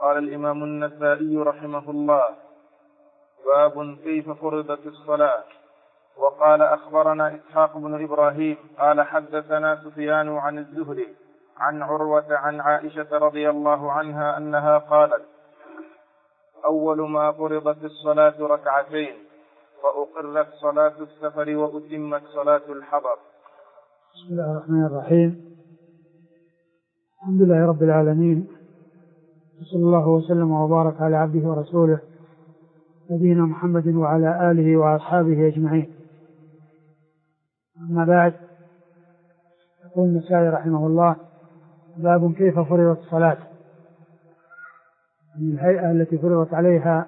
قال الإمام النسائي رحمه الله: باب كيف فرضت الصلاة. وقال: أخبرنا إسحاق بن إبراهيم قال حدثنا سفيان عن الزهري عن عروة عن عائشة رضي الله عنها أنها قالت: أول ما فرضت الصلاة ركعتين، وأقرت صلاة السفر وأتمت صلاة الحضر. بسم الله الرحمن الرحيم. الحمد لله رب العالمين، وصلى الله وسلم وبارك على عبده ورسوله نبينا محمد وعلى آله وأصحابه أجمعين. أما بعد، يقول النسائي رحمه الله: باب كيف فرضت الصلاة، من الهيئة التي فرضت عليها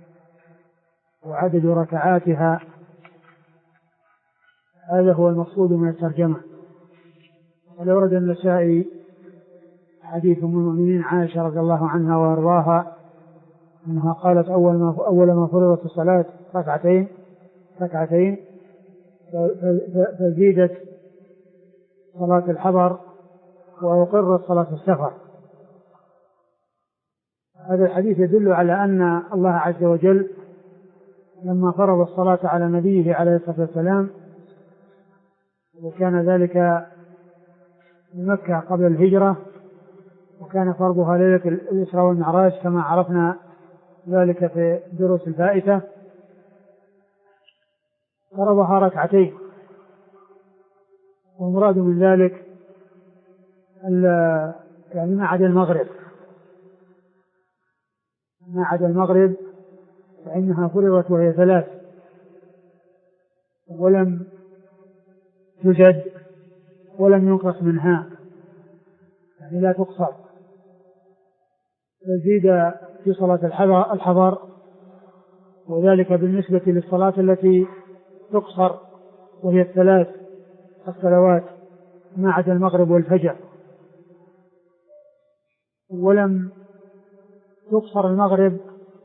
وعدد ركعاتها. هذا هو المقصود من الترجمة. ولورد النسائي حديث أم المؤمنين عائشة رضي الله عنها وأرضاها أنها قالت: أول ما فرضت الصلاة ركعتين فزيدت صلاة الحضر وأقرت صلاة السفر. هذا الحديث يدل على أن الله عز وجل لما فرض الصلاة على نبيه عليه الصلاة والسلام، وكان ذلك بمكة قبل الهجرة، وكان فرضها ليلة الإسراء والمعراج كما عرفنا ذلك في الدروس الفائتة، فرضها ركعتين. والمراد من ذلك يعني ما عدا المغرب فإنها فرضت وهي 3 ولم تزد ولم ينقص منها، يعني لا تقصر. فزيد في صلاة الحضر، وذلك بالنسبة للصلاة التي تقصر وهي 3 الصلوات ما عدا المغرب والفجر. ولم تقصر المغرب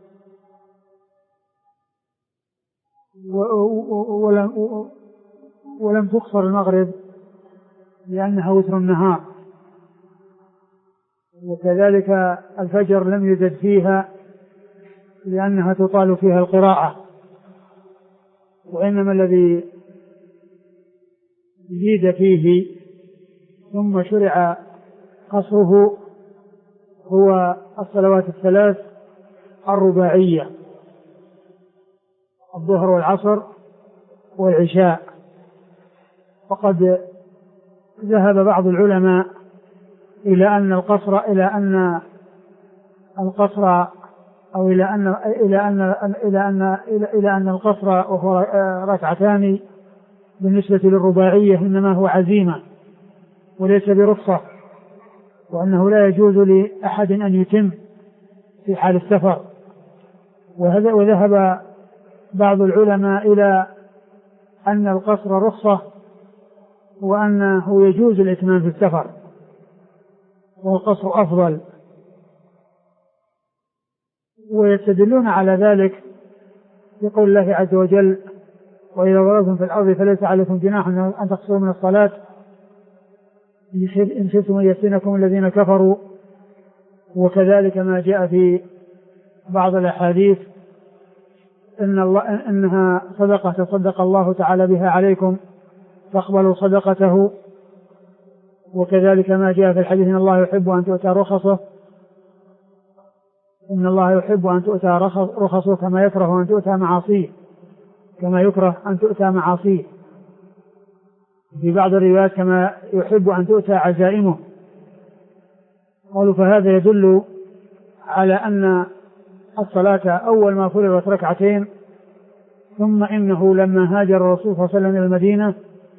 ولم تقصر المغرب لأنها وتر النهار، وكذلك الفجر لم يزد فيها لأنها تطال فيها القراءة. وإنما الذي زيد فيه ثم شرع قصره هو الصلوات 3 الرباعية: الظهر والعصر والعشاء. وقد ذهب بعض العلماء إلى أن القصر وهو ركعتان بالنسبة للرباعية إنما هو عزيمة وليس برخصة، وأنه لا يجوز لأحد أن يتم في حال السفر. وذهب بعض العلماء إلى أن القصر رخصة وأنه يجوز الإتمام في السفر، والقصر أفضل. ويستدلون على ذلك بقول الله عز وجل: وإذا ضربتم في الأرض فليس عليكم جناح أن تقصروا من الصلاة إن شئتم أن يفتنكم الذين كفروا. وكذلك ما جاء في بعض الأحاديث إنها صدقة تصدق الله تعالى بها عليكم فاقبلوا صدقته. وكذلك ما جاء في الحديث: إن الله يحب أن تؤتى رخصه كما يكره أن تؤتى معاصيه، في بعض الروايات كما يحب أن تؤتى عزائمه. قالوا: فهذا يدل على أن الصلاة أول ما فرضت ركعتين، ثم إنه لما هاجر الرسول صلى الله عليه وسلم إلى المدينة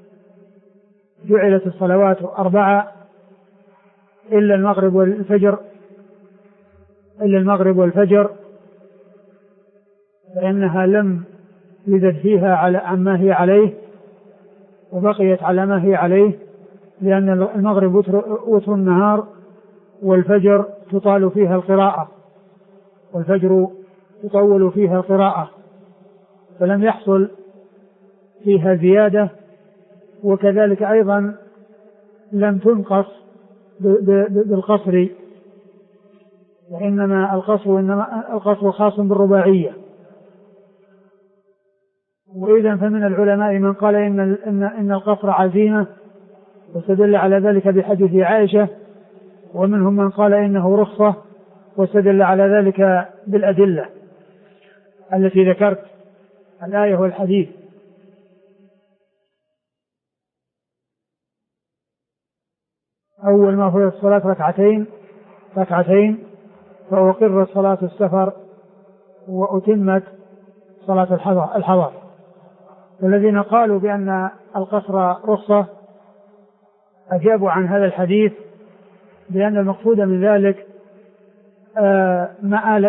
جعلت الصلوات 4 إلا المغرب والفجر، فإنها لم يزد فيها عن ما هي عليه وبقيت على ما هي عليه، لأن المغرب وتر النهار، والفجر تطول فيها القراءة، فلم يحصل فيها زيادة. وكذلك أيضا لم تنقص بالقصر، وإنما القصر خاص بالرباعية. وإذا فمن العلماء من قال إن القصر عزيمة واستدل على ذلك بحديث عائشة، ومنهم من قال إنه رخصة واستدل على ذلك بالأدلة التي ذكرت، الآية والحديث. أول ما فرض الصلاة ركعتين فأقرت صلاة السفر وأتمت صلاة الحضر. والذين قالوا بأن القصر رخصة أجابوا عن هذا الحديث بأن المقصود من ذلك ما آل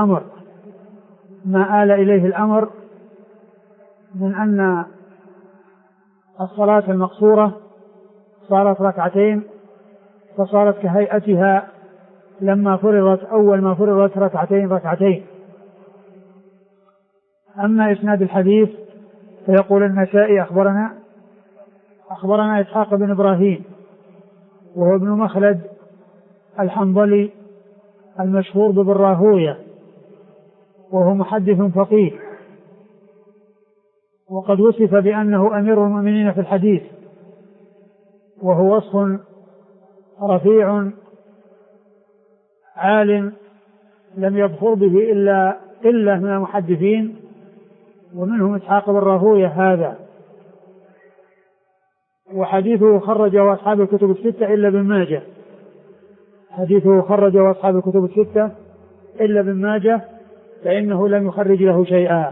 إليه الأمر من أن الصلاة المقصورة صارت ركعتين، فصارت كهيئتها لما فرضت أول ما فرضت ركعتين. أما إسناد الحديث فيقول النسائي أخبرنا إسحاق بن إبراهيم وهو ابن مخلد الحنظلي المشهور ببراهوية، وهو محدث فقيه، وقد وصف بأنه أمير المؤمنين في الحديث، وهو وصف رفيع عالم لم يظفر به إلا من المحدثين، ومنهم إسحاق بن راهوية هذا. وحديثه خرجه أصحاب الكتب الستة إلا ابن ماجه، حديثه خرجه أصحاب الكتب الستة إلا ابن ماجه، فإنه لم يخرج له شيئا.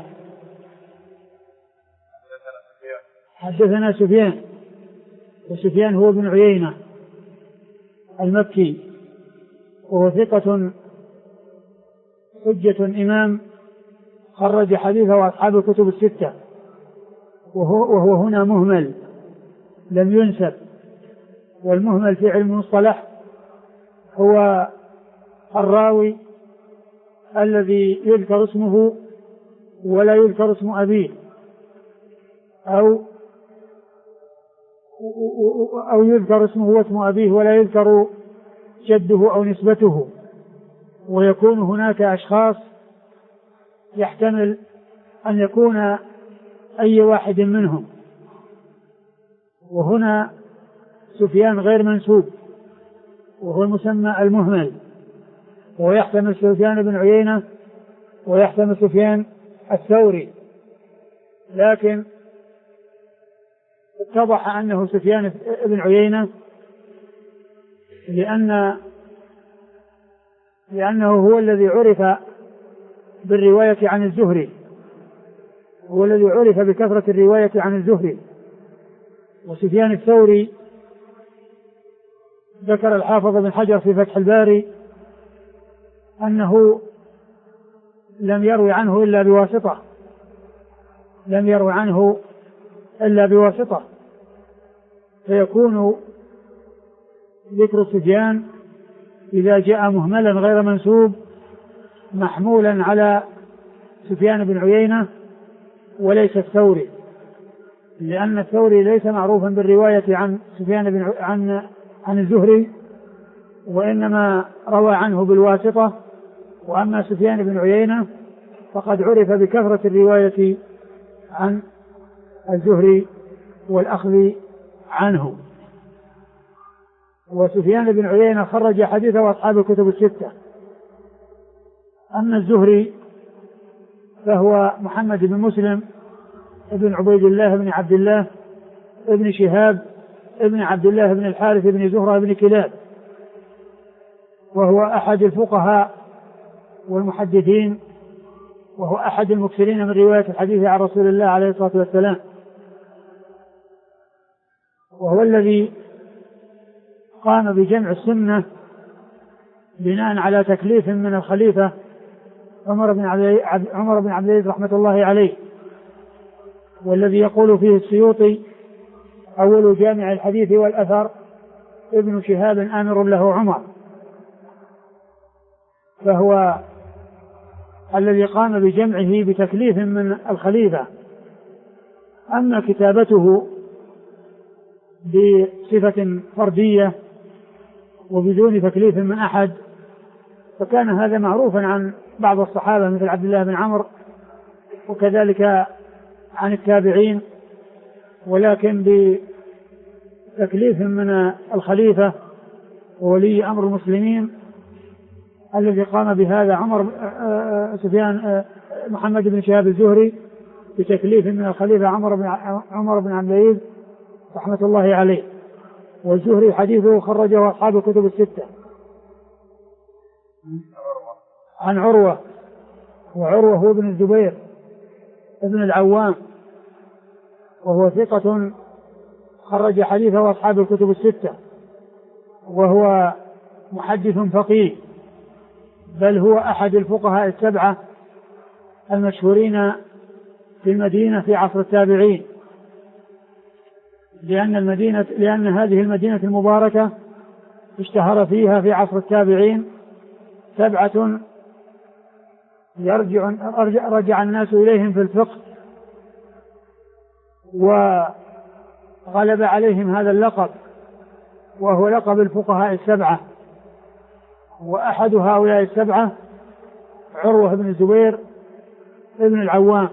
حدثنا سفيان، وسفيان هو ابن عيينة المكي، وهو ثقة حجة إمام خرج حديثه أصحاب الكتب الستة، وهو هنا مهمل لم ينسب. والمهمل في علم المصطلح هو الراوي الذي يذكر اسمه ولا يذكر اسم أبيه، أو يذكر اسمه واسم أبيه ولا يذكر جده أو نسبته، ويكون هناك أشخاص يحتمل أن يكون أي واحد منهم. وهنا سفيان غير منسوب وهو المسمى المهمل، ويحتمل سفيان بن عيينة ويحتمل سفيان الثوري، لكن اتضح أنه سفيان بن عيينة لأنه هو الذي عرف بالرواية عن الزهري، هو الذي عرف بكثرة الرواية عن الزهري. وسفيان الثوري ذكر الحافظ بن حجر في فتح الباري أنه لم يروي عنه إلا بواسطة، فيكون ذكر سفيان إذا جاء مهملا غير منسوب محمولا على سفيان بن عيينة وليس الثوري، لأن الثوري ليس معروفا بالرواية عن سفيان عن الزهري، وإنما روى عنه بالواسطة. وأما سفيان بن عيينة فقد عرف بكثرة الرواية عن الزهري والأخذ عنه. وسفيان بن عيينة خرج حديثه أصحاب الكتب الستة. أما الزهري فهو محمد بن مسلم ابن عبيد الله بن عبد الله ابن شهاب ابن عبد الله بن الحارث بن زهرة بن كلاب، وهو أحد الفقهاء والمحدثين، وهو أحد المكثرين من رواية الحديث عن رسول الله عليه الصلاة والسلام، وهو الذي قام بجمع السنة بناء على تكليف من الخليفة عمر بن عبد العزيز رحمة الله عليه، والذي يقول فيه السيوطي: أول جامع الحديث والأثر ابن شهاب آمر له عمر. فهو الذي قام بجمعه بتكليف من الخليفة. أما كتابته بصفة فردية وبدون تكليف من أحد فكان هذا معروفا عن بعض الصحابة مثل عبد الله بن عمرو وكذلك عن التابعين، ولكن بتكليف من الخليفة وولي أمر المسلمين الذي قام بهذا محمد بن شهاب الزهري بتكليف من الخليفة عمر بن عبد العزيز رحمة الله عليه. والزهري حديثه خرجه أصحاب الكتب الستة عن عروة، وعروة هو ابن الزبير ابن العوام، وهو ثقة خرج حديثه أصحاب الكتب الستة، وهو محدث فقيه، بل هو أحد الفقهاء السبعة المشهورين في المدينة في عصر التابعين، لأن هذه المدينة المباركة اشتهر فيها في عصر التابعين 7 رجع الناس إليهم في الفقه، وغلب عليهم هذا اللقب، وهو لقب الفقهاء السبعة. وأحد هؤلاء السبعة عروة بن الزبير ابن العوام،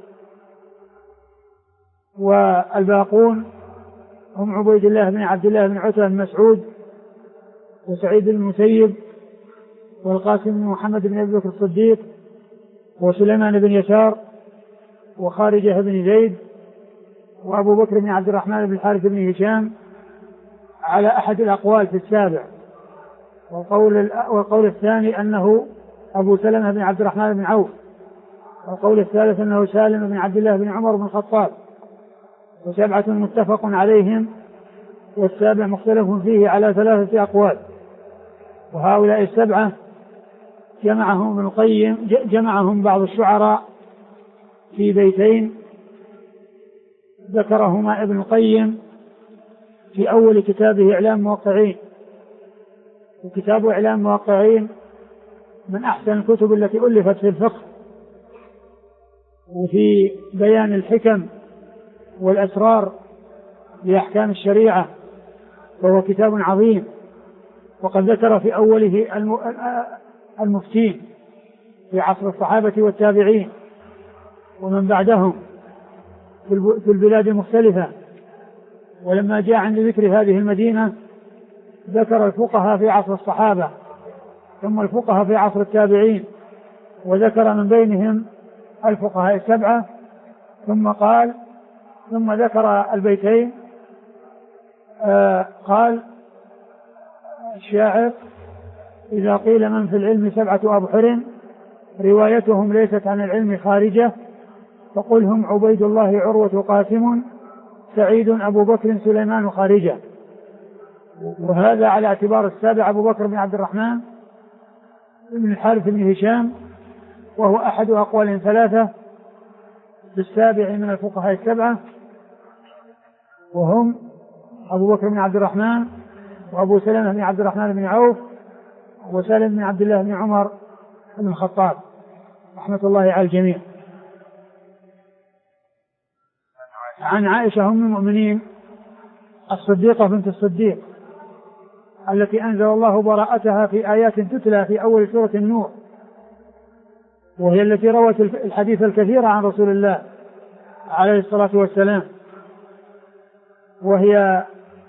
والباقون هم عبيد الله بن عبد الله بن عتبة بن مسعود، وسعيد بن المسيب، والقاسم بن محمد بن أبي بكر الصديق، وسليمان بن يسار، وخارجة بن زيد، وأبو بكر بن عبد الرحمن بن الحارث بن هشام، على أحد الأقوال في السابع. والقول الثاني أنه أبو سلمة بن عبد الرحمن بن عوف، والقول الثالث أنه سالم بن عبد الله بن عمر بن الخطاب، و7 متفق عليهم، والسابع مختلف فيه على 3 أقوال. وهؤلاء ال7 جمعهم ابن القيم، جمعهم بعض الشعراء في بيتين ذكرهما ابن القيم في أول كتابه إعلام موقعين. وكتاب إعلام موقعين من أحسن الكتب التي ألفت في الفقه وفي بيان الحكم والأسرار لأحكام الشريعة، وهو كتاب عظيم. وقد ذكر في أوله المفتين في عصر الصحابة والتابعين ومن بعدهم في البلاد المختلفة. ولما جاء عند ذكر هذه المدينة ذكر الفقهاء في عصر الصحابة ثم الفقهاء في عصر التابعين، وذكر من بينهم الفقهاء ال7، ثم ذكر البيتين. قال الشاعر: إذا قيل من في العلم 7 أبحر روايتهم ليست عن العلم خارجة، فقل هم عبيد الله عروة قاسم سعيد أبو بكر سليمان خارجة. وهذا على اعتبار السابع أبو بكر بن عبد الرحمن بن الحارث بن هشام، وهو أحد أقوال 3 بالسابع من الفقهاء ال7، وهم أبو بكر بن عبد الرحمن، وأبو سلمة بن عبد الرحمن بن عوف، وسالم بن عبد الله بن عمر بن الخطاب رحمة الله على الجميع. عن عائشة أم المؤمنين الصديقة بنت الصديق التي أنزل الله براءتها في آيات تتلى في أول سورة النور، وهي التي روت الحديث الكثير عن رسول الله عليه الصلاة والسلام، وهي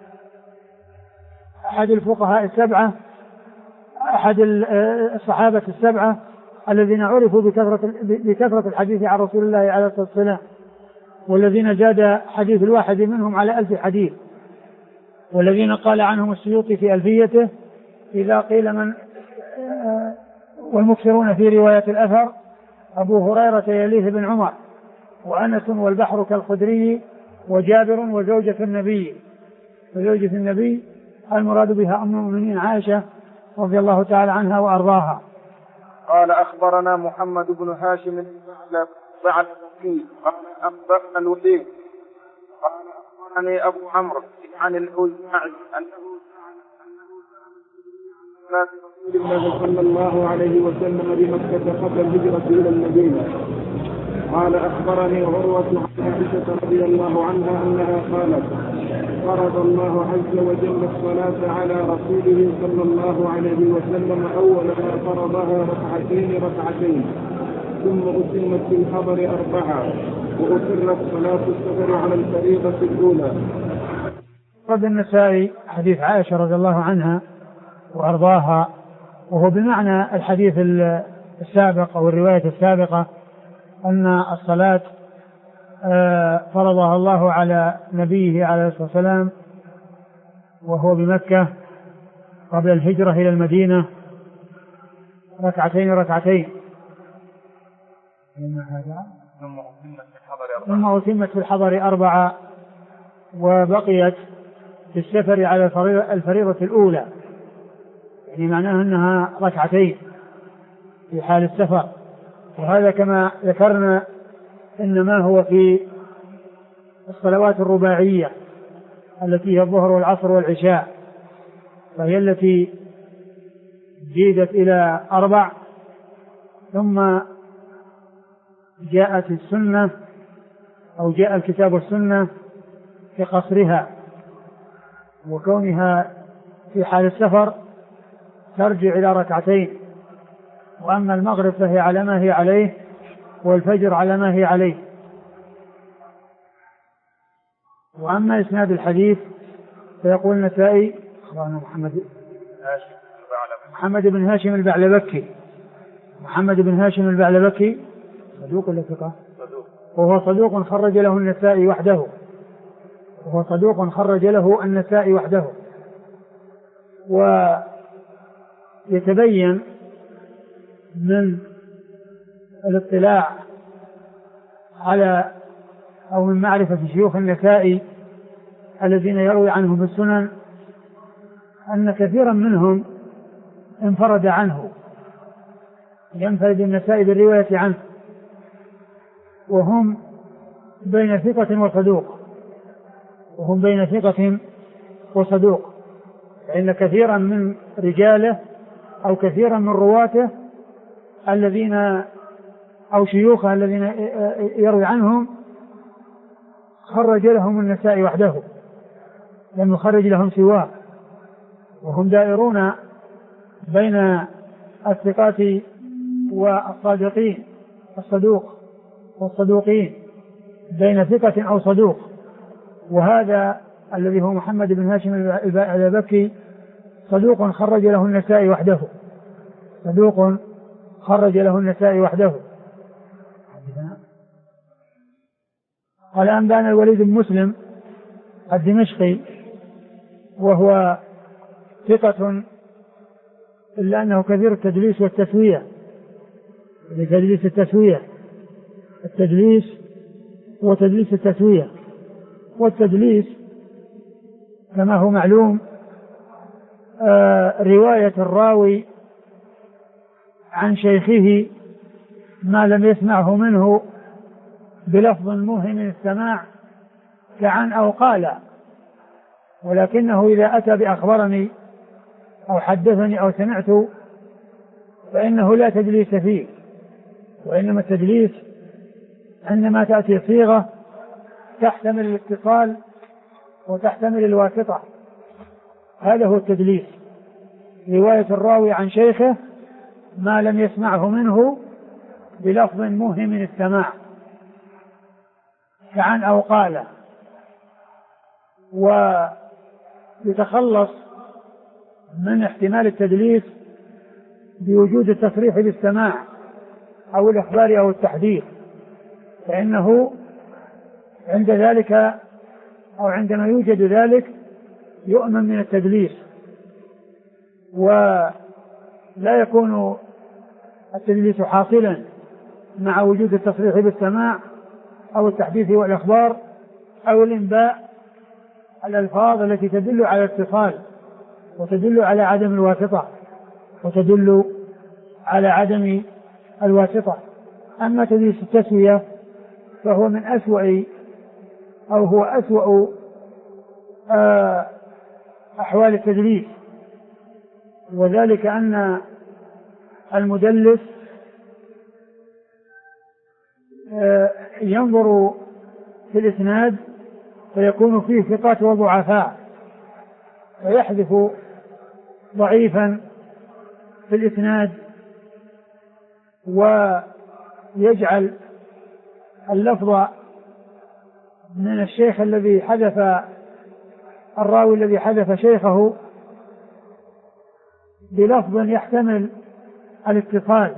أحد الفقهاء ال7، أحد الصحابة ال7 الذين عرفوا بكثرة الحديث عن رسول الله عليه الصلاة والسلام، والذين زاد حديث الواحد منهم على 1000 حديث، والذين قال عنهم السيوطي في ألفيته: إذا قيل من والمكثرون في رواية الأثر أبو هريرة يليه بن عمر، وأنس والبحر كالخدري، وجابر وزوجة النبي. وزوجة النبي المراد بها أم المؤمنين عائشة رضي الله تعالى عنها وأرضاها. قال: أخبرنا محمد بن هاشم بعد قال أخبرنا الوليد قال أخبرني أبو عمرو عن الأوزاعي أنه رسول الله صلى الله عليه وسلم بمكة قبل الهجرة إلى المدينة، قال أخبرني عروة عن عائشة رضي الله عنها أنها قالت فرض الله عز وجل الصلاة على رسوله صلى الله عليه وسلم أول ما فرضها ركعتين ثم أتمت في الحضر 4 وأسرت صلاة السفر على الفريضة الأولى. رد النسائي حديث عائشة رضي الله عنها وأرضاها، وهو بمعنى الحديث السابق أو الرواية السابقة أن الصلاة فرضها الله على نبيه عليه الصلاة والسلام وهو بمكة قبل الهجرة إلى المدينة ركعتين ثم أتمت في الحضر 4 وبقيت في السفر على الفريضة الأولى، يعني معناه أنها ركعتين في حال السفر. وهذا كما ذكرنا إنما هو في الصلوات الرباعية التي هي الظهر والعصر والعشاء، فهي التي زيدت إلى 4 ثم جاءت السنة أو جاء الكتاب والسنة في قصرها، وكونها في حال السفر ترجع إلى 2 وأما المغرب فهي على ما هي عليه والفجر على ما هي عليه. وأما إسناد الحديث فيقول النسائي أخبرنا محمد بن هاشم البعلبكي. محمد بن هاشم البعلبكي صدوق ولا ثقة؟ وهو صدوق خرج له النسائي وحده. ويتبين من الاطلاع على أو من معرفة شيوخ النسائي الذين يروي عنهم في السنن أن كثيرا منهم انفرد عنه، ينفرد النسائي بالرواية عنه، وهم بين ثقة وصدوق، فإن كثيرا من رجاله أو كثيرا من رواته الذين أو شيوخه الذين يروي عنهم خرج لهم النسائي وحده، لم يخرج لهم سواه، وهم دائرون بين الثقات والصادقين والصدوقين، بين ثقة أو صدوق. وهذا الذي هو محمد بن هاشم البعلبكي صدوق خرج له النسائي وحده. قال أنبأنا الوليد بن مسلم الدمشقي وهو ثقة إلا أنه كثير التدليس والتسوية، التدليس وتدليس التسوية. والتدليس كما هو معلوم رواية الراوي عن شيخه ما لم يسمعه منه بلفظ موهم السماع كعن أو قال، ولكنه إذا أتى بأخبرني أو حدثني أو سمعت فإنه لا تدليس فيه، وإنما التدليس عندما تأتي صيغة تحتمل الاتصال وتحتمل الواسطة، هذا هو التدليس، رواية الراوي عن شيخه ما لم يسمعه منه بلفظ موهم السماع كعن أو قال. ويتخلص من احتمال التدليس بوجود التصريح بالسماع أو الإخبار أو التحديث، فإنه عند ذلك أو عندما يوجد ذلك يؤمن من التدليس، ولا يكون التدليس حاصلا مع وجود التصريح بالسماع أو التحديث والإخبار أو الإنباء، الألفاظ التي تدل على الاتصال وتدل على عدم الواسطة أما تدليس التسوية فهو من أسوأ أو هو أسوأ أحوال التدليس، وذلك أن المدلس ينظر في الإسناد فيكون فيه ثقات وضعفاء فيحذف ضعيفا في الإسناد ويجعل اللفظ من الشيخ الذي حذف الراوي الذي حذف شيخه بلفظ يحتمل الاتصال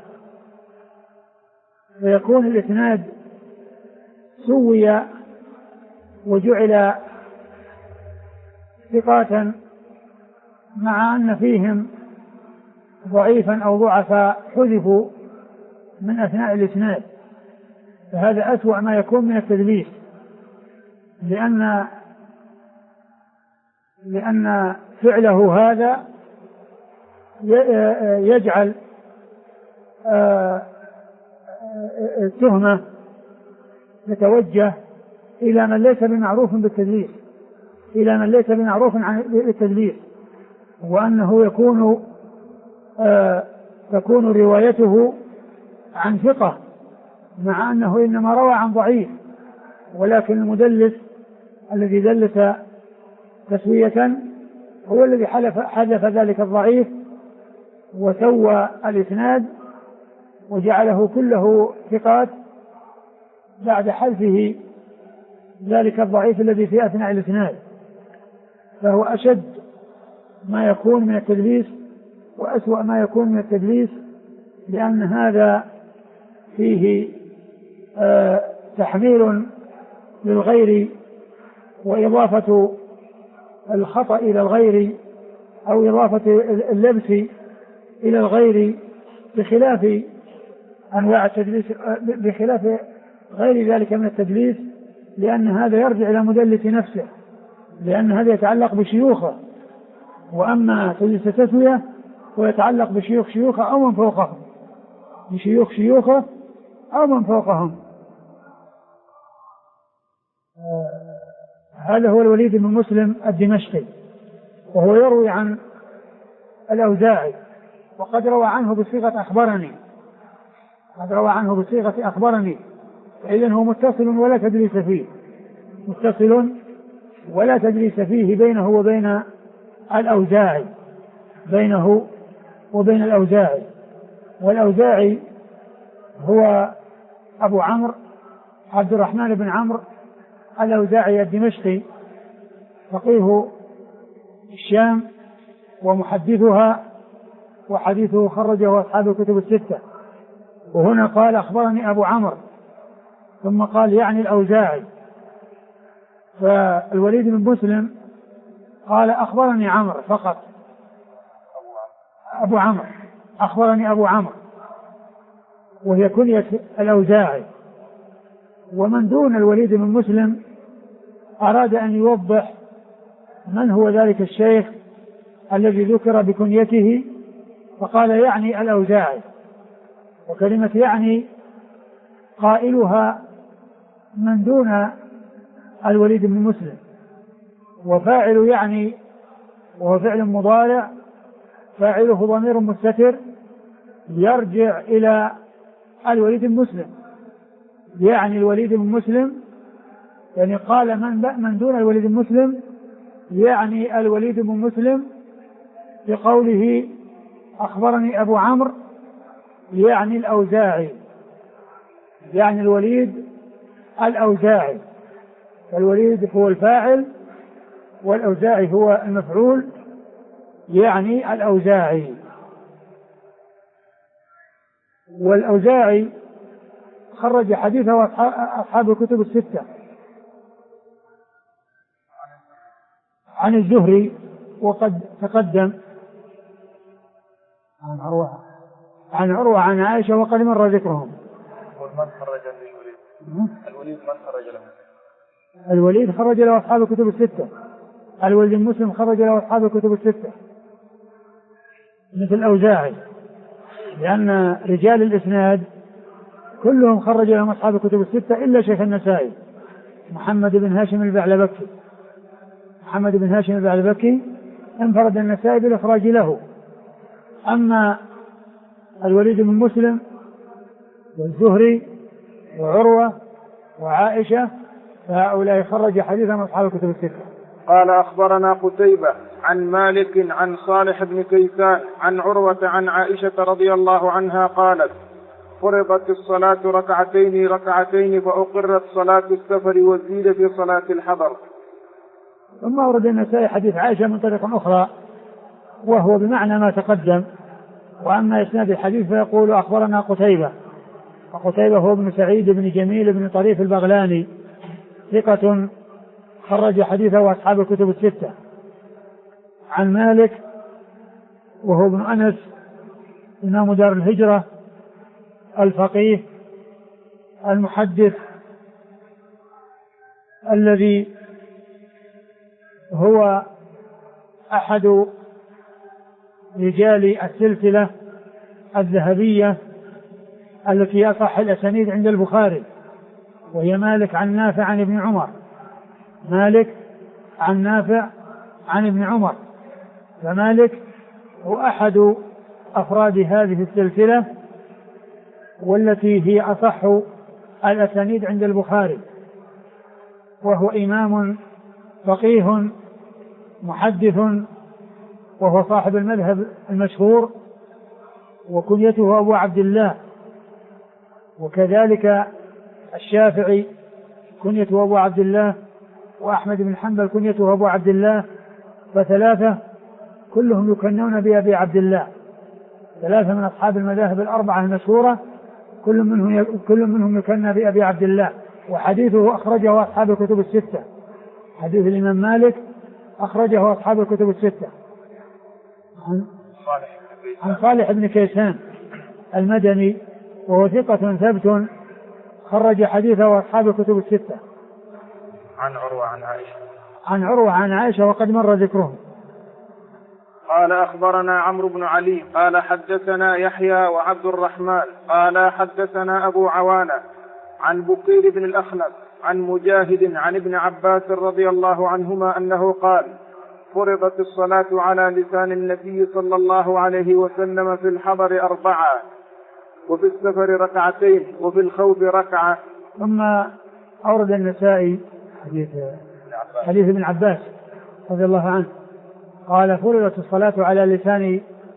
فيكون الإسناد سوي وجعل ثقاتا مع أن فيهم ضعيفا أو ضعفا حذفوا من أثناء الإسناد فهذا أسوأ ما يكون من التدليس لأن فعله هذا يجعل التهمة تتوجه إلى من ليس بمعروف بالتدليس بالتدليس وأنه تكون روايته عن ثقة مع أنه إنما روى عن ضعيف ولكن المدلس الذي دلس تسوية هو الذي حذف ذلك الضعيف وسوى الإسناد وجعله كله ثقات بعد حذفه ذلك الضعيف الذي في أثناء الإسناد فهو أشد ما يكون من التدليس وأسوأ ما يكون من التدليس لأن هذا فيه تحميل للغير وإضافة الخطأ إلى الغير أو إضافة اللبس إلى الغير بخلاف أنواع التدليس بخلاف غير ذلك من التدليس لأن هذا يرجع إلى مدلس نفسه لأن هذا يتعلق بشيوخه وأما تدليس التسوية هو يتعلق بشيوخ شيوخه أو من فوقهم بشيوخ شيوخه أو من فوقهم. هذا هو الوليد بن مسلم الدمشقي وهو يروي عن الأوزاعي وقد روى عنه بصيغة أخبرني فإذن هو متصل ولا تدليس فيه بينه وبين الأوزاعي والأوزاعي هو أبو عمرو عبد الرحمن بن عمرو الأوزاعي الدمشقي فقيه الشام ومحدثها وحديثه خرجه أصحاب الكتب الستة وهنا قال أخبرني أبو عمرو ثم قال يعني الأوزاعي فالوليد بن مسلم قال أخبرني عمرو فقط أبو عمرو أخبرني أبو عمرو وهي كنية الأوزاعي ومن دون الوليد بن مسلم أراد أن يوضح من هو ذلك الشيخ الذي ذكر بكنيته فقال يعني الأوزاعي وكلمة يعني قائلها من دون الوليد بن مسلم وفاعل يعني وهو فعل مضارع فاعله ضمير مستتر يرجع إلى الوليد بن مسلم يعني الوليد بن مسلم يعني قال من دون الوليد بن مسلم يعني الوليد بن مسلم بقوله أخبرني أبو عمرو يعني الأوزاعي يعني الوليد الأوزاعي فالوليد هو الفاعل والأوزاعي هو المفعول يعني الأوزاعي والأوزاعي خرج حديثه أصحاب الكتب الستة عن الزهري وقد تقدم عن عروة عن عائشة وقد مر ذكرهم. الوليد خرج له أصحاب الكتب الستة الوليد المسلم خرج له أصحاب الكتب الستة مثل الأوزاعي لأن رجال الإسناد كلهم خرج لهم أصحاب الكتب الستة إلا شيخ النسائي محمد بن هاشم البعلبكي انفرد النسائي بالإخراج له. أما الوليد بن مسلم والزهري وعروة وعائشة، فهؤلاء خرج حديثهم أصحاب الكتب الستة. قال أخبرنا قتيبة عن مالك عن صالح بن كيسان عن عروة عن عائشة رضي الله عنها قالت: فرضت الصلاة ركعتين ركعتين فأقرت صلاة السفر وزيد في صلاة الحضر. ثم ورد النسائي حديث عائشة من طريق أخرى وهو بمعنى ما تقدم. وأما إسناد الحديث فيقول أخبرنا قتيبة، وقتيبة هو ابن سعيد بن جميل بن طريف البغلاني ثقة خرج حديثه أصحاب الكتب الستة، عن مالك وهو ابن أنس إمام دار الهجرة الفقيه المحدث الذي هو أحد رجال السلسلة الذهبية التي أصح الأسانيد عند البخاري، وهي مالك عن نافع عن ابن عمر، مالك عن نافع عن ابن عمر، فمالك هو أحد أفراد هذه السلسلة والتي هي أصح الأسانيد عند البخاري، وهو إمام فقيه محدث، وهو صاحب المذهب المشهور، وكنيته أبو عبد الله، وكذلك الشافعي كنيته أبو عبد الله، وأحمد بن حنبل كنيته أبو عبد الله، فثلاثة كلهم يكنون بأبي عبد الله، ثلاثة من أصحاب المذاهب الأربعة المشهورة كل منهم يكنى بأبي عبد الله. وحديثه أخرجه أصحاب الكتب الستة، حديث الإمام مالك أخرجه أصحاب الكتب الستة عن صالح بن كيسان المدني، وهو ثقة ثبت خرج حديثه أصحاب الكتب الستة. عن عروة عن عائشة وقد مر ذكره. قال أخبرنا عمرو بن علي قال حدثنا يحيى وعبد الرحمن قال حدثنا أبو عوانة عن بكير بن الأخنس عن مجاهد عن ابن عباس رضي الله عنهما أنه قال: فرضت الصلاة على لسان النبي صلى الله عليه وسلم في الحضر 4 وفي السفر 2 وفي الخوف 1. ثم أورد النسائي حديث ابن عباس رضي الله عنه قال: فرضت الصلاة على لسان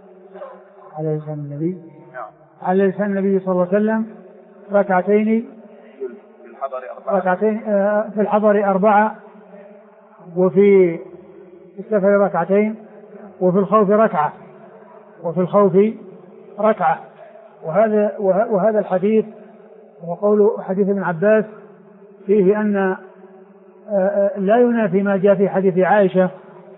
النبي صلى الله عليه وسلم 2 في الحضر 4 وفي السفر 2 وفي الخوف 1. وهذا الحديث وقول حديث ابن عباس فيه أن لا ينافي ما جاء في حديث عائشة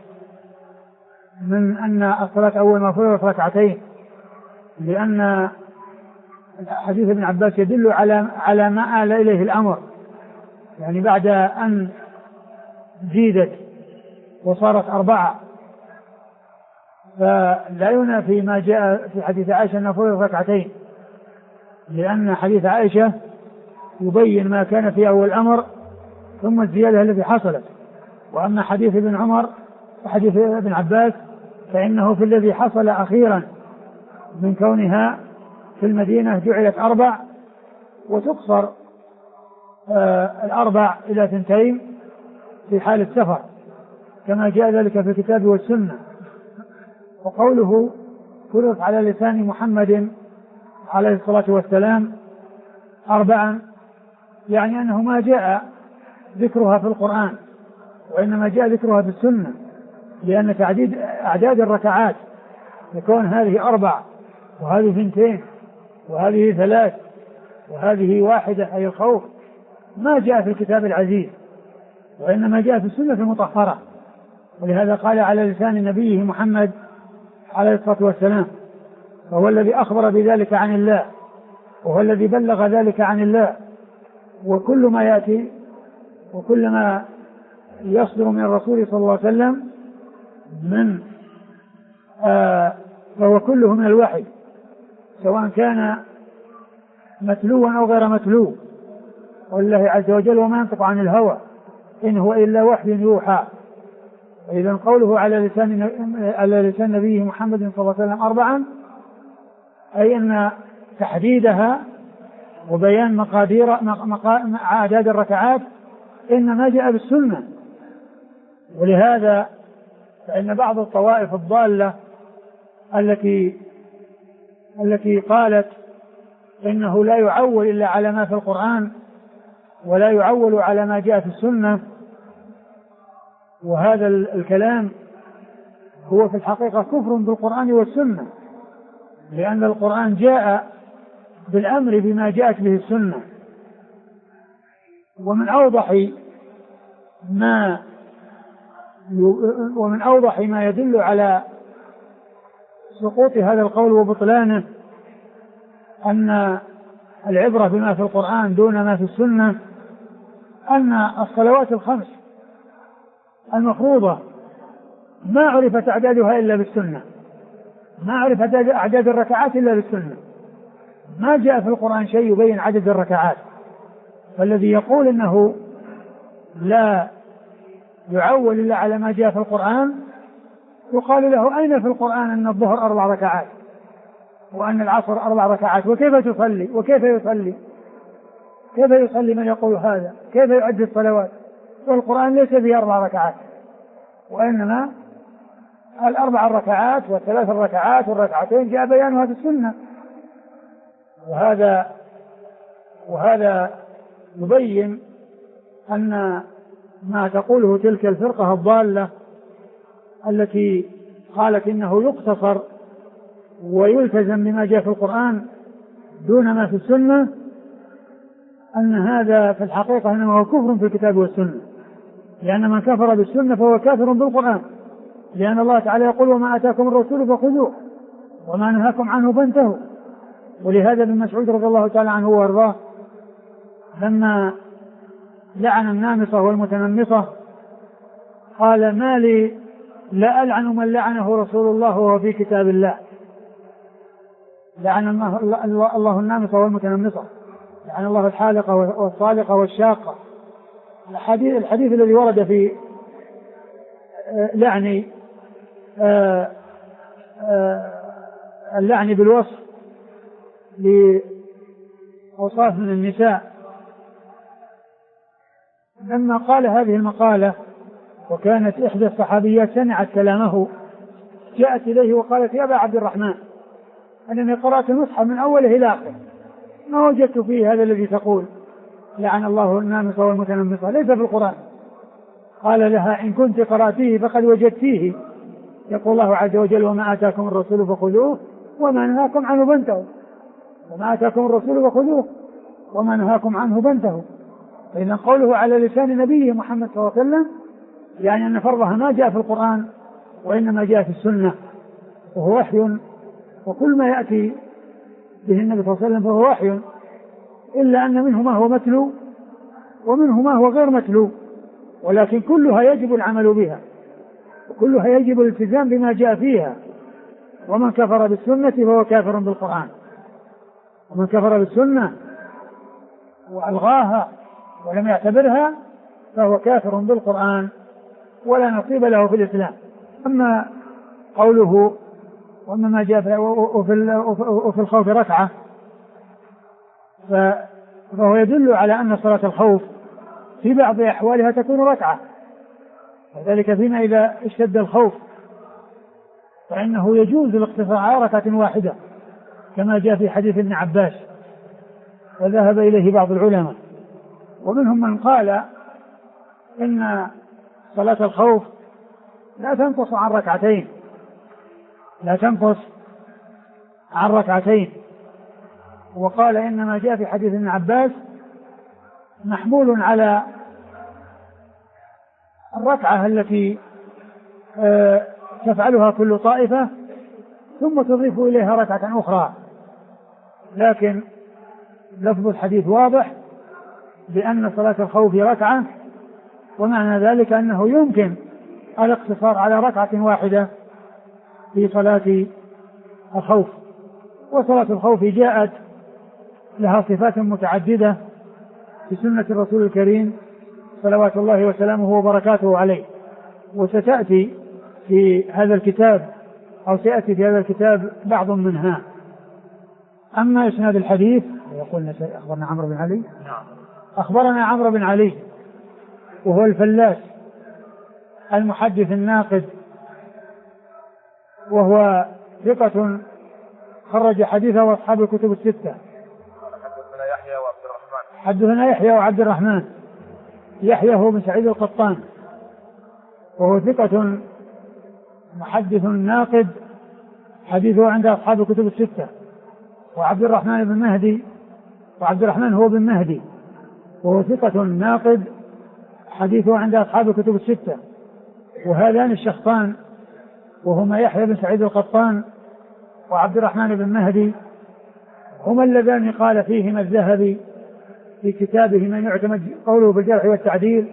من أن الصلاة أول ما فرضت 2، لأن حديث ابن عباس يدل على ما آل إليه الأمر، يعني بعد أن زيدت وصارت 4، فلا ينافي ما جاء في حديث عائشة أنه فرض 2، لأن حديث عائشة يبين ما كان في أول الأمر ثم الزيادة التي حصلت. وأما حديث ابن عمر وحديث ابن عباس فإنه في الذي حصل أخيرا من كونها في المدينة جعلت 4 وتقصر 4 إلى 2 في حال السفر كما جاء ذلك في الكتاب والسنة. وقوله فرض على لسان محمد عليه الصلاة والسلام 4 يعني أنه ما جاء ذكرها في القرآن وإنما جاء ذكرها في السنة، لأن تعديد أعداد الركعات يكون هذه 4 وهذه 2 وهذه 3 وهذه 1 أي الخوف ما جاء في الكتاب العزيز وإنما جاء في السنة المطهرة. ولهذا قال على لسان نبيه محمد عليه الصلاة والسلام، فهو الذي أخبر بذلك عن الله وهو الذي بلغ ذلك عن الله. وكل ما يأتي وكل ما يصدر من الرسول صلى الله عليه وسلم فهو كله من الوحي، سواء كان متلوا أو غير متلو، والله عز وجل وما ينطق عن الهوى إن هو إلا وحي يوحى. إذن قوله على لسان نبيه محمد صلى الله عليه وسلم 4 أي أن تحديدها وبيان مقادير أعداد الركعات إنما جاء بالسنة. ولهذا فإن بعض الطوائف الضالة التي قالت إنه لا يعول إلا على ما في القرآن ولا يعول على ما جاء في السنة، وهذا الكلام هو في الحقيقة كفر بالقرآن والسنة، لأن القرآن جاء بالأمر بما جاءت به السنة. ومن أوضح ما يدل على سقوط هذا القول وبطلانه أن العبرة بما في القرآن دون ما في السنة، أن الصلوات الخمس المفروضة ما عرفت أعدادها إلا بالسنة، ما عرفت أعداد الركعات إلا بالسنة، ما جاء في القرآن شيء يبين عدد الركعات. فالذي يقول إنه لا يعول إلا على ما جاء في القرآن يقال له أين في القرآن أن الظهر 4 ركعات وأن العصر 4 ركعات، وكيف تصلي وكيف يصلي؟ كيف يصلي من يقول هذا؟ كيف يؤدي الصلوات والقرآن ليس فيه 4 ركعات، وإنما 4 ركعات و3 ركعات والركعتين جاء بيانها في السنة. وهذا يبين أن ما تقوله تلك الفرقة الضالة التي قالت إنه يقتصر ويلتزم بما جاء في القرآن دون ما في السنة، أن هذا في الحقيقة إنما هو كفر في الكتاب والسنة، لأن من كفر بالسنة فهو كافر بالقرآن، لأن الله تعالى يقول وما آتاكم الرسول فخذوه وما نهاكم عنه فانتهوا. ولهذا ابن مسعود رضي الله تعالى عنه وارضاه لما لعن النامصة والمتنمصة قال ما لي لا ألعن من لعنه رسول الله وهو في كتاب الله. لعن الله النامصة والمتنمصة، لعن الله الحالقة والصالقة والشاقة. الحديث الذي ورد في لعن اللعن بالوصف لأوصاف من النساء، لما قال هذه المقالة وكانت إحدى الصحابيات سمعت كلامه جاءت إليه وقالت يا أبا عبد الرحمن أنني قرأت المصحف من أوله إلى آخره ما وجدت فيه هذا الذي تقول لعن الله النامصة والمتنمصة، ليس في القرآن. قال لها إن كنت قرأتيه فقد وجدتيه، يقول الله عز وجل وما آتاكم الرسول فخذوه وما نهاكم عنه فانتهوا، وما آتاكم الرسول فخذوه وما نهاكم عنه فانتهوا. فإذا قوله على لسان نبيه محمد صلى الله عليه وسلم يعني أن فرضها ما جاء في القرآن وإنما جاء في السنة، وهو وحي، وكل ما يأتي به النبي صلى الله عليه وسلم فهو وحي، إلا أن منه ما هو متلو ومنه ما هو غير متلو، ولكن كلها يجب العمل بها وكلها يجب الالتزام بما جاء فيها. ومن كفر بالسنة فهو كافر بالقرآن، ومن كفر بالسنة وألغاها ولم يعتبرها فهو كافر بالقرآن ولا نصيب له في الإسلام. أما قوله وأما ما جاء وفي الخوف ركعة فهو يدل على أن صلاة الخوف في بعض أحوالها تكون ركعة، وذلك فيما إذا اشتد الخوف فإنه يجوز الاقتصار على ركعة واحدة كما جاء في حديث ابن عباس وذهب إليه بعض العلماء. ومنهم من قال إن صلاة الخوف لا تنقص عن ركعتين، لا تنقص عن ركعتين، وقال إنما جاء في حديث ابن عباس محمول على الركعة التي تفعلها كل طائفة ثم تضيف إليها ركعة أخرى، لكن لفظ الحديث واضح بأن صلاة الخوف ركعة، ومعنى ذلك أنه يمكن الاقتصار على ركعة واحدة في صلاة الخوف. وصلاة الخوف جاءت لها صفات متعددة في سنة الرسول الكريم صلوات الله وسلامه وبركاته عليه، وستأتي في هذا الكتاب أو سيأتي في هذا الكتاب بعض منها. أما إسناد الحديث يقول أخبرنا عمرو بن علي. نعم. أخبرنا عمرو بن علي وهو الفلاس المحدث الناقد، وهو ثقة خرج حديثه أصحاب الكتب الستة. حدثنا يحيى وعبد الرحمن. حدثنا يحيى وعبد الرحمن. يحيى هو بن سعيد القطان وهو ثقة محدث ناقد حديثه عند أصحاب الكتب الستة. وعبد الرحمن بن مهدي، وعبد الرحمن هو بن مهدي وهو ثقة ناقد حديثه عند أصحاب الكتب الستة. وهذان الشخصان وهما يحيى بن سعيد القطان وعبد الرحمن بن مهدي هما اللذان قال فيهما الذهبي في كتابه من يعتمد قوله بالجرح والتعديل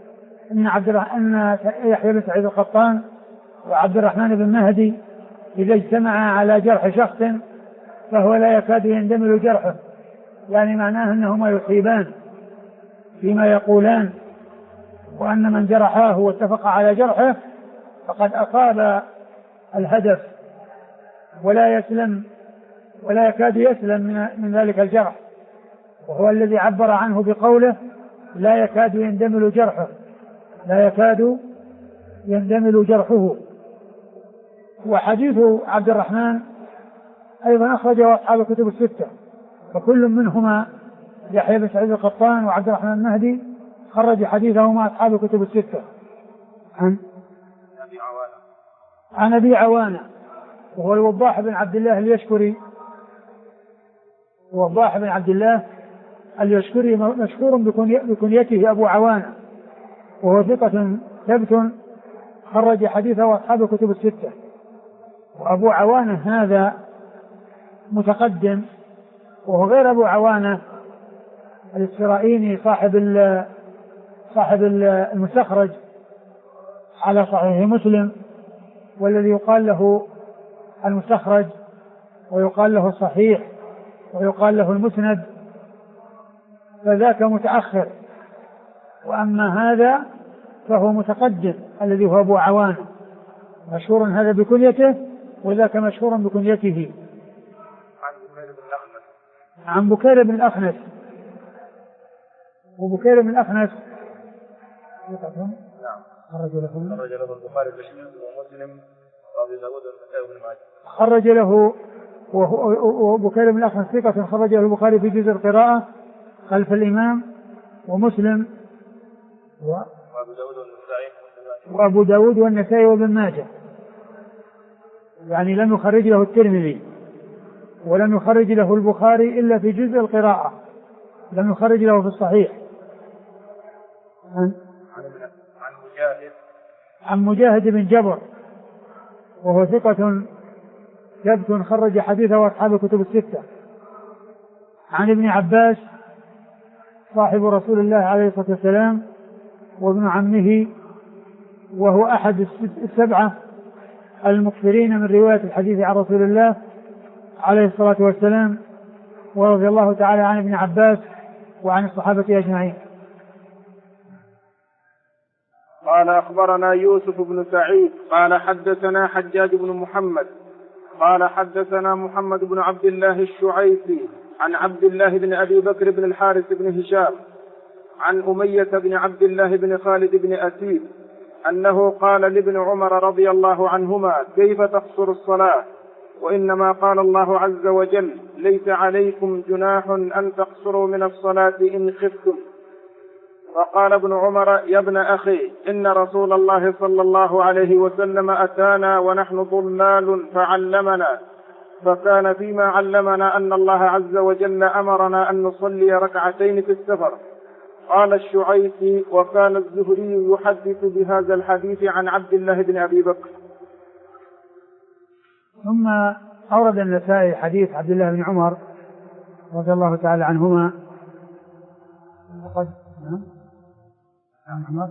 أن يحيى بن سعيد القطان وعبد الرحمن بن مهدي إذا اجتمعا على جرح شخص فهو لا يكاد يندمل جرحه، يعني معناه أنهما يصيبان فيما يقولان، وأن من جرحاه واتفق على جرحه فقد أصاب الهدف ولا يسلم ولا يكاد يسلم من ذلك الجرح، وهو الذي عبر عنه بقوله لا يكاد يندمل جرحه، لا يكاد يندمل جرحه. وحديث عبد الرحمن أيضا أخرجه أصحاب الكتب الستة، فكل منهما يحيى بن سعيد القطان وعبد الرحمن المهدي خرج حديثهما أصحاب الكتب الستة. عن أبي عوانة وهو الوضاح بن عبد الله اليشكري. الوضاح بن عبد الله اليشكري مشهور بكنيته أبو عوانة، وهو ثقة ثبت خرج حديثه أصحاب الكتب الستة. وأبو عوانة هذا متقدم، وهو غير أبو عوانة الإسرائيلي صاحب المستخرج على صحيح مسلم، والذي يقال له المستخرج ويقال له الصحيح ويقال له المسند، فذاك متأخر. وأما هذا فهو متقدم الذي هو أبو عوانة، مشهور هذا بكنيته وذاك مشهور بكنيته. عن بكير بن الأخنس. وبكير بن الأخنس خرج له البخاري ومسلم وأبو داود والنسائي وابن ماجه. خرج له وبكير بن الأخنس ثقة خرج له البخاري في جزء القراءة خلف الإمام ومسلم وأبو داود والنسائي وابن ماجه، يعني لم يخرج له الترمذي ولم يخرج له البخاري إلا في جزء القراءة، لم يخرج له في الصحيح. عن مجاهد بن جبر وهو ثقة ثبت خرج حديثه أصحاب الكتب الستة. عن ابن عباس صاحب رسول الله عليه الصلاة والسلام وابن عمه، وهو أحد السبعة المكثرين من رواية الحديث عن رسول الله عليه الصلاة والسلام، ورضي الله تعالى عن ابن عباس وعن الصحابة أجمعين. قال أخبرنا يوسف بن سعيد قال حدثنا حجاج بن محمد قال حدثنا محمد بن عبد الله الشعيثي عن عبد الله بن أبي بكر بن الحارث بن هشام عن أمية بن عبد الله بن خالد بن أسيد أنه قال لابن عمر رضي الله عنهما كيف تقصر الصلاة؟ وإنما قال الله عز وجل ليس عليكم جناح أن تقصروا من الصلاة إن خفتم. فقال ابن عمر يا ابن أخي إن رسول الله صلى الله عليه وسلم أتانا ونحن ضلال فعلمنا، فكان فيما علمنا أن الله عز وجل أمرنا أن نصلي ركعتين في السفر. قال الشعيثي وكان الزهري يحدث بهذا الحديث عن عبد الله بن أبي بكر. ثم أورد النسائي حديث عبد الله بن عمر رضي الله تعالى عنهما وقد عمر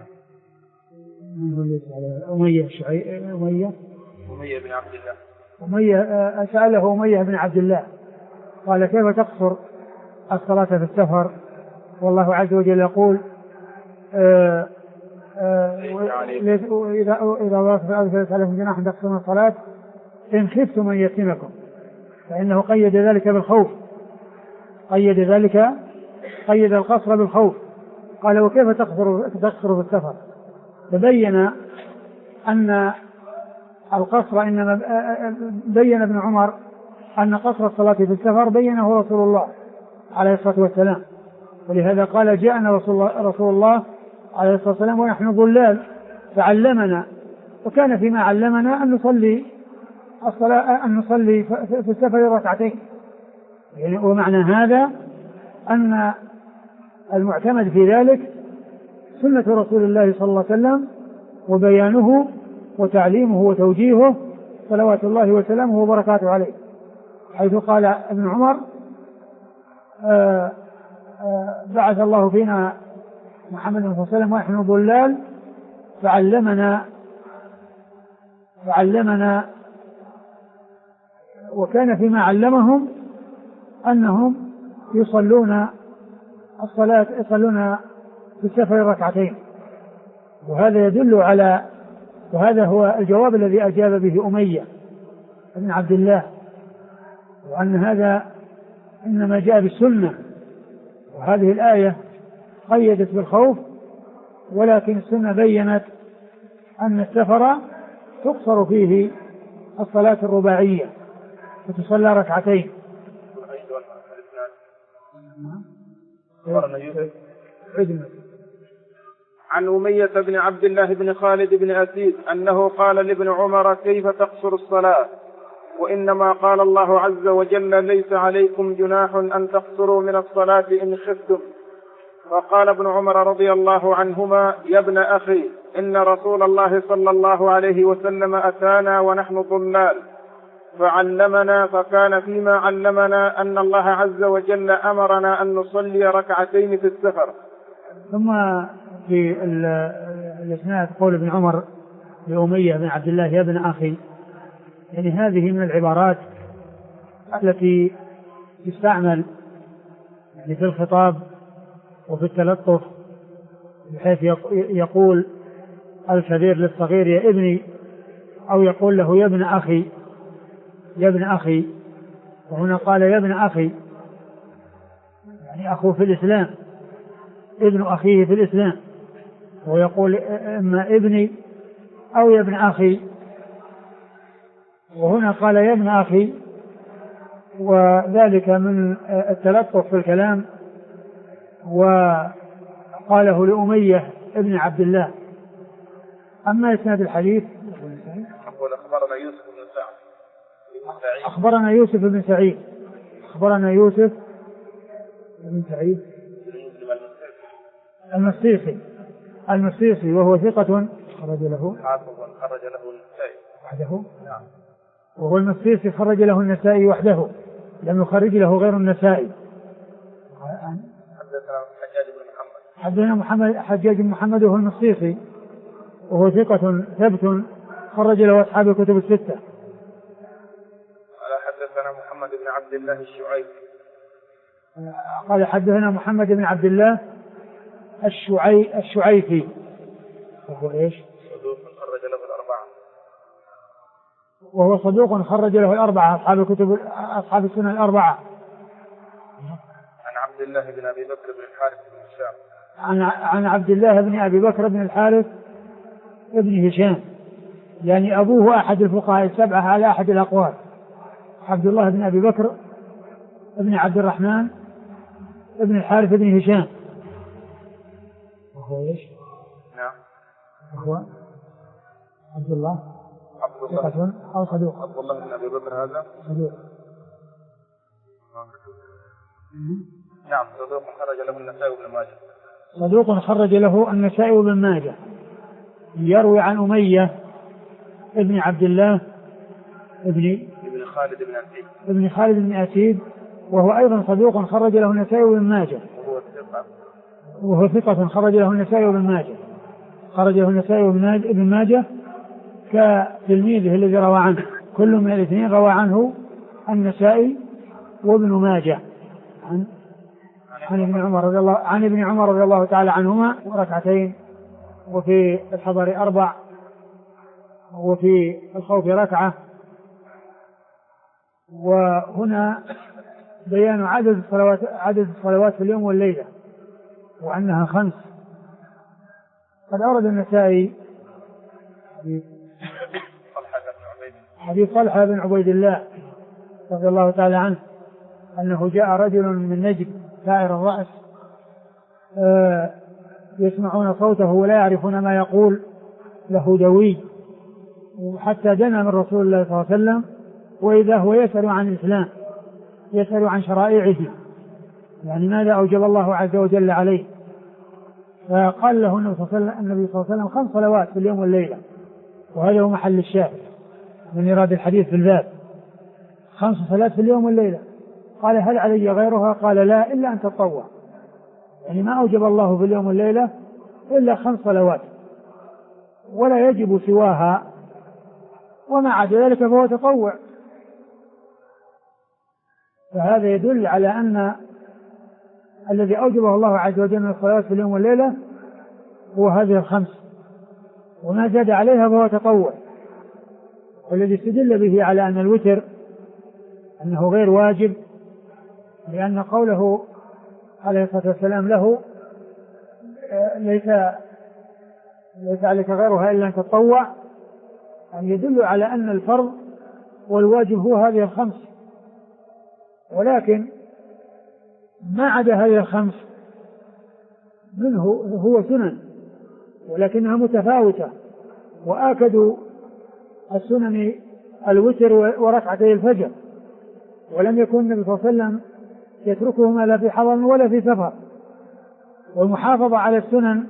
أمية بن عبد الله. سأله أمية بن عبد الله قال كيف تقصر الصلاة في السفر؟ والله عز وجل يقول إذا وقف فليس عليكم جناح أن تقصروا الصلاة إن خفتم أن يفتنكم، فإنه قيد ذلك بالخوف. قيد ذلك، قيد القصر بالخوف. قال وكيف تقصر في السفر؟ فبين أن القصر إنما بين ابن عمر أن قصر الصلاة في السفر بينه رسول الله عليه الصلاة والسلام، ولهذا قال جاءنا رسول الله عليه الصلاة والسلام ونحن ضلال فعلمنا، وكان فيما علمنا أن نصلي في السفر ركعتين. يعني ومعنى هذا أن المعتمد في ذلك سنة رسول الله صلى الله عليه وسلم وبيانه وتعليمه وتوجيهه صلوات الله وسلامه وبركاته عليه، حيث قال ابن عمر بعث الله فينا محمد صلى الله عليه وسلم ونحن ضلال فعلمنا وكان فيما علمهم أنهم يصلون في السفر ركعتين. وهذا يدل على، وهذا هو الجواب الذي أجاب به أمية بن عبد الله، وأن هذا إنما جاء بالسنة، وهذه الآية قيدت بالخوف، ولكن السنة بينت أن السفر تقصر فيه الصلاة الرباعية وتصلى ركعتين. عن أمية بن عبد الله بن خالد بن أسيد أنه قال لابن عمر كيف تقصر الصلاة؟ وإنما قال الله عز وجل ليس عليكم جناح أن تقصروا من الصلاة إن خفتم. فقال ابن عمر رضي الله عنهما يا ابن أخي إن رسول الله صلى الله عليه وسلم أتانا ونحن ضلال فعلمنا، فكان فيما علمنا أن الله عز وجل أمرنا أن نصلي ركعتين في السفر. ثم في الإسناد قول ابن عمر لأمية بن عبد الله يا ابن أخي، يعني هذه من العبارات التي تستعمل يعني في الخطاب وفي التلطف، بحيث يقول الكبير للصغير يا ابني، أو يقول له يا ابن أخي يا ابن أخي. وهنا قال يا ابن أخي يعني أخوه في الإسلام، ابن أخيه في الإسلام، ويقول إما ابني أو يا ابن أخي. وهنا قال يا ابن أخي، وذلك من التلطف في الكلام، وقاله لأمية ابن عبد الله. أما إسناد الحديث أخبرنا يوسف بن سعيد أخبرنا يوسف بن سعيد المصيصي وهو ثقة خرج له النسائي وحده. وهو المصيصي خرج له النسائي وحده، لم يخرج له غير النسائي. حدثنا حجاج بن محمد وهو المصيصي وهو ثقة ثبت خرج له أصحاب الكتب الستة. حدثنا محمد بن عبد الله الشعيبي قال حدثنا محمد بن عبد الله الشعيفي وهو ايش؟ صدوق خرج له الأربعة. وهو صدوق خرج له الأربعة أصحاب السنة الأربعة. عن عبد الله بن أبي بكر بن الحارث بن هشام عن عبد الله بن أبي بكر بن الحارث ابن هشام، يعني أبوه أحد الفقهاء السبعة على أحد الأقوال، عبد الله بن أبي بكر ابن عبد الرحمن ابن الحارث بن هشام. وهو ايش؟ نعم. وهو عبد الله ثقة أو صدوق؟ عبد الله بن أبي بكر هذا صدوق. نعم صدوق خرج له النسائي وابن ماجه. صدوق خرج له النسائي وابن ماجه. يروي عن أمية ابن عبد الله ابن خالد بن أسيد وهو أيضا صدوق خرج له النسائي وابن ماجه. وهو ثقة خرج له النسائي وابن ماجه. خرج له النسائي وابن ماجه كتلميذه الذي روى عنه، كل من الاثنين روى عنه النسائي وابن ماجه عن ابن عمر رضي الله تعالى عنهما ركعتين، وفي الحضر 4، وفي الخوف ركعة. وهنا بيان عدد الصلوات في اليوم والليلة وأنها 5. قد أورد النسائي حديث طلحة بن عبيد الله رضي الله تعالى عنه أنه جاء رجل من نجد ثائر الرأس يسمعون صوته ولا يعرفون ما يقول، له دوي، وحتى دنا من رسول الله صلى الله عليه وسلم، وإذا هو يسأل عن الإسلام، يسأل عن شرائعه، يعني ماذا أوجب الله عز وجل عليه. فقال له النبي صلى الله عليه وسلم 5 صلوات في اليوم والليلة، وهذا هو محل الشاهد من إيراد الحديث في الباب، 5 صلوات في اليوم والليلة. قال هل علي غيرها؟ قال لا إلا أن تطوع، يعني ما أوجب الله في اليوم والليلة إلا 5 صلوات ولا يجب سواها، وما عدا ذلك فهو تطوع. فهذا يدل على أن الذي أوجبه الله عز وجل من الصلوات في اليوم والليلة هو هذه 5، وما زاد عليها فهو تطوع. والذي استدل به على أن الوتر أنه غير واجب، لأن قوله عليه الصلاة والسلام له ليس عليك غيرها إلا أن تطوع، يعني يدل على أن الفرض والواجب هو هذه 5، ولكن ما عدا هذه 5 منه هو سنن ولكنها متفاوتة، وآكد السنن الوتر وركعتي الفجر، ولم يكن النبي صلى الله عليه وسلم يتركهما لا في حضر ولا في سفر. والمحافظة على السنن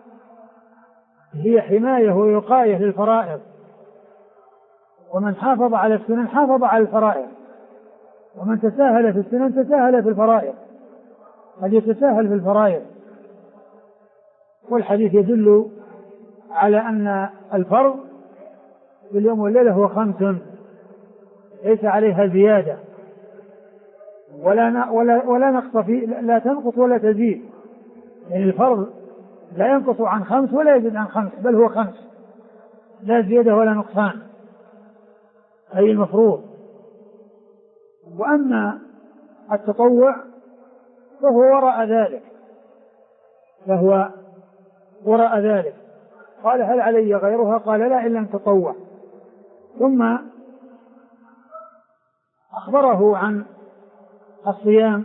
هي حماية ووقاية للفرائض، ومن حافظ على السنن حافظ على الفرائض، ومن تساهل في السنن تساهل في الفرائض، قد يتساهل في الفرائض. والحديث يدل على أن الفرض في اليوم والليلة هو 5 ليس عليها زيادة ولا نقص فيه، لا تنقص ولا تزيد، يعني الفرض لا ينقص عن 5 ولا يزيد عن 5، بل هو 5 لا زيادة ولا نقصان، أي المفروض. وأما التطوع فهو وراء ذلك. قال هل علي غيرها؟ قال لا إلا أن تطوع. ثم أخبره عن الصيام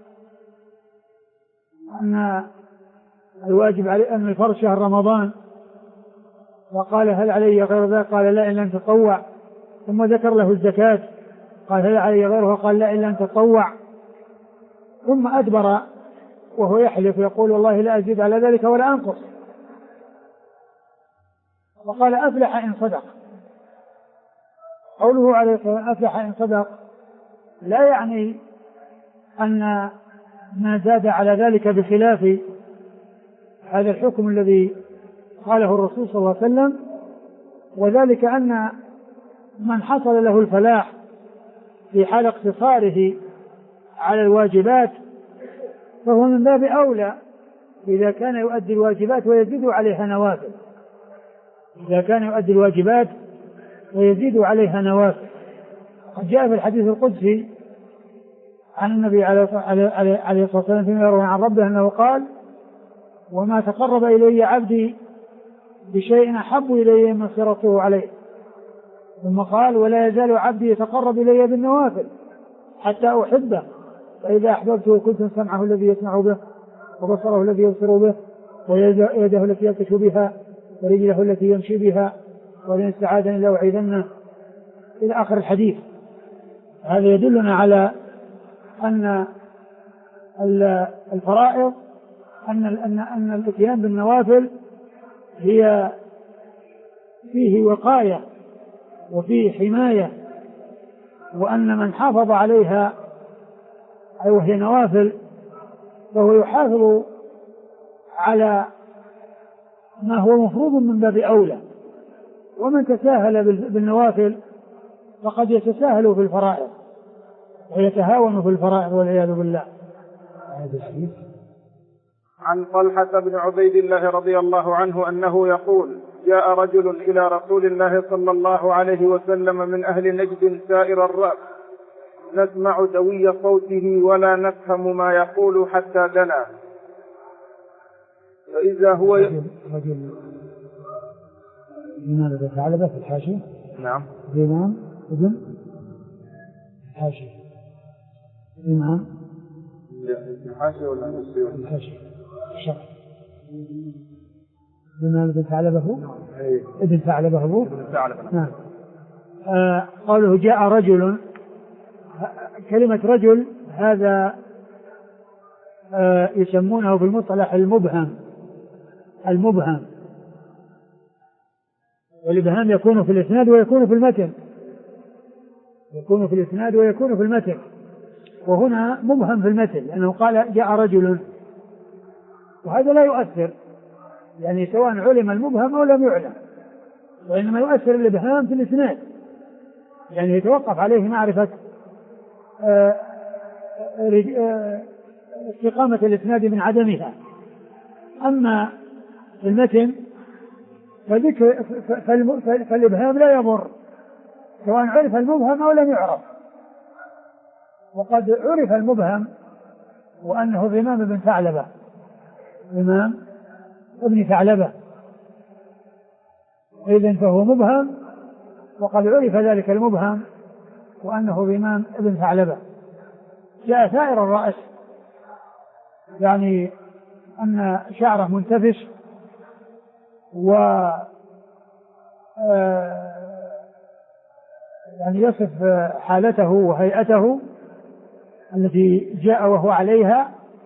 أن الواجب عليه أن الفرض شهر رمضان، وقال هل علي غير ذلك؟ قال لا إلا أن تطوع. ثم ذكر له الزكاة، قال هل علي غيرها؟ قال لا إلا أن تطوع. ثم أدبر وهو يحلف ويقول والله لا أزيد على ذلك ولا أنقص، وقال أفلح إن صدق. قوله عليه الصلاة والسلام أفلح إن صدق لا يعني أن ما زاد على ذلك بخلاف هذا الحكم الذي قاله الرسول صلى الله عليه وسلم، وذلك أن من حصل له الفلاح في حال اقتصاره على الواجبات فهو من باب أولى إذا كان يؤدي الواجبات ويزيد عليها نوافل، قد جاء في الحديث القدسي عن النبي عليه الصلاة والسلام فيما يروي عن ربه أنه قال وما تقرب إلي عبدي بشيء أحب إلي مما افترضته عليه. ثم قال ولا يزال عبدي يتقرب إلي بالنوافل حتى أحبه، فإذا أحببته كنت سمعه الذي يسمع به وبصره الذي يبصر به ويده التي يبطش بها ورجله التي يمشي بها ولئن استعاذني لأعيذنه إلى آخر الحديث. هذا يدلنا على أن الفرائض أن الاتيان بالنوافل هي فيه وقاية وفيه حماية، وأن من حافظ عليها أي وهي نوافل فهو يحافظ على ما هو مفروض من باب أولى، ومن تساهل بالنوافل فقد يتساهل في الفرائض ويتهاون في الفرائض والعياذ بالله. عن طلحة بن عبيد الله رضي الله عنه أنه يقول جاء رجل إلى رسول الله صلى الله عليه وسلم من أهل نجد سائر الرأس نسمع دوي صوته ولا نفهم ما يقول حتى دنا. فإذا هو رجل لماذا ثعلبة في الحاشية؟ نعم. الإمام ابن الحاشية. الإمام الحاشية ولا الحاشية الشرح. الإمام ابن ثعلبة ابن ثعلبة أبوه. نعم. قوله جاء رجل، كلمة رجل هذا يسمونه في المصطلح المبهم، والإبهام يكون في الإسناد ويكون في المتن، وهنا مبهم في المتن لأنه قال جاء رجل، وهذا لا يؤثر، يعني سواء علم المبهم أو لم يعلم، وإنما يؤثر الإبهام في الإسناد، يعني يتوقف عليه معرفة استقامة الإسناد من عدمها. أما في المتن فالإبهام لا يضر سواء عرف المبهم أو لم يعرف، وقد عرف المبهم وأنه الإمام ابن ثعلبة، الإمام ابن ثعلبة، إذن فهو مبهم، وقد عرف ذلك المبهم وأنه الإمام ابن ثعلبة. جاء ثائر الرأس، يعني أن شعره منتفش و يعني يصف حالته وهيئته التي جاء وهو عليها،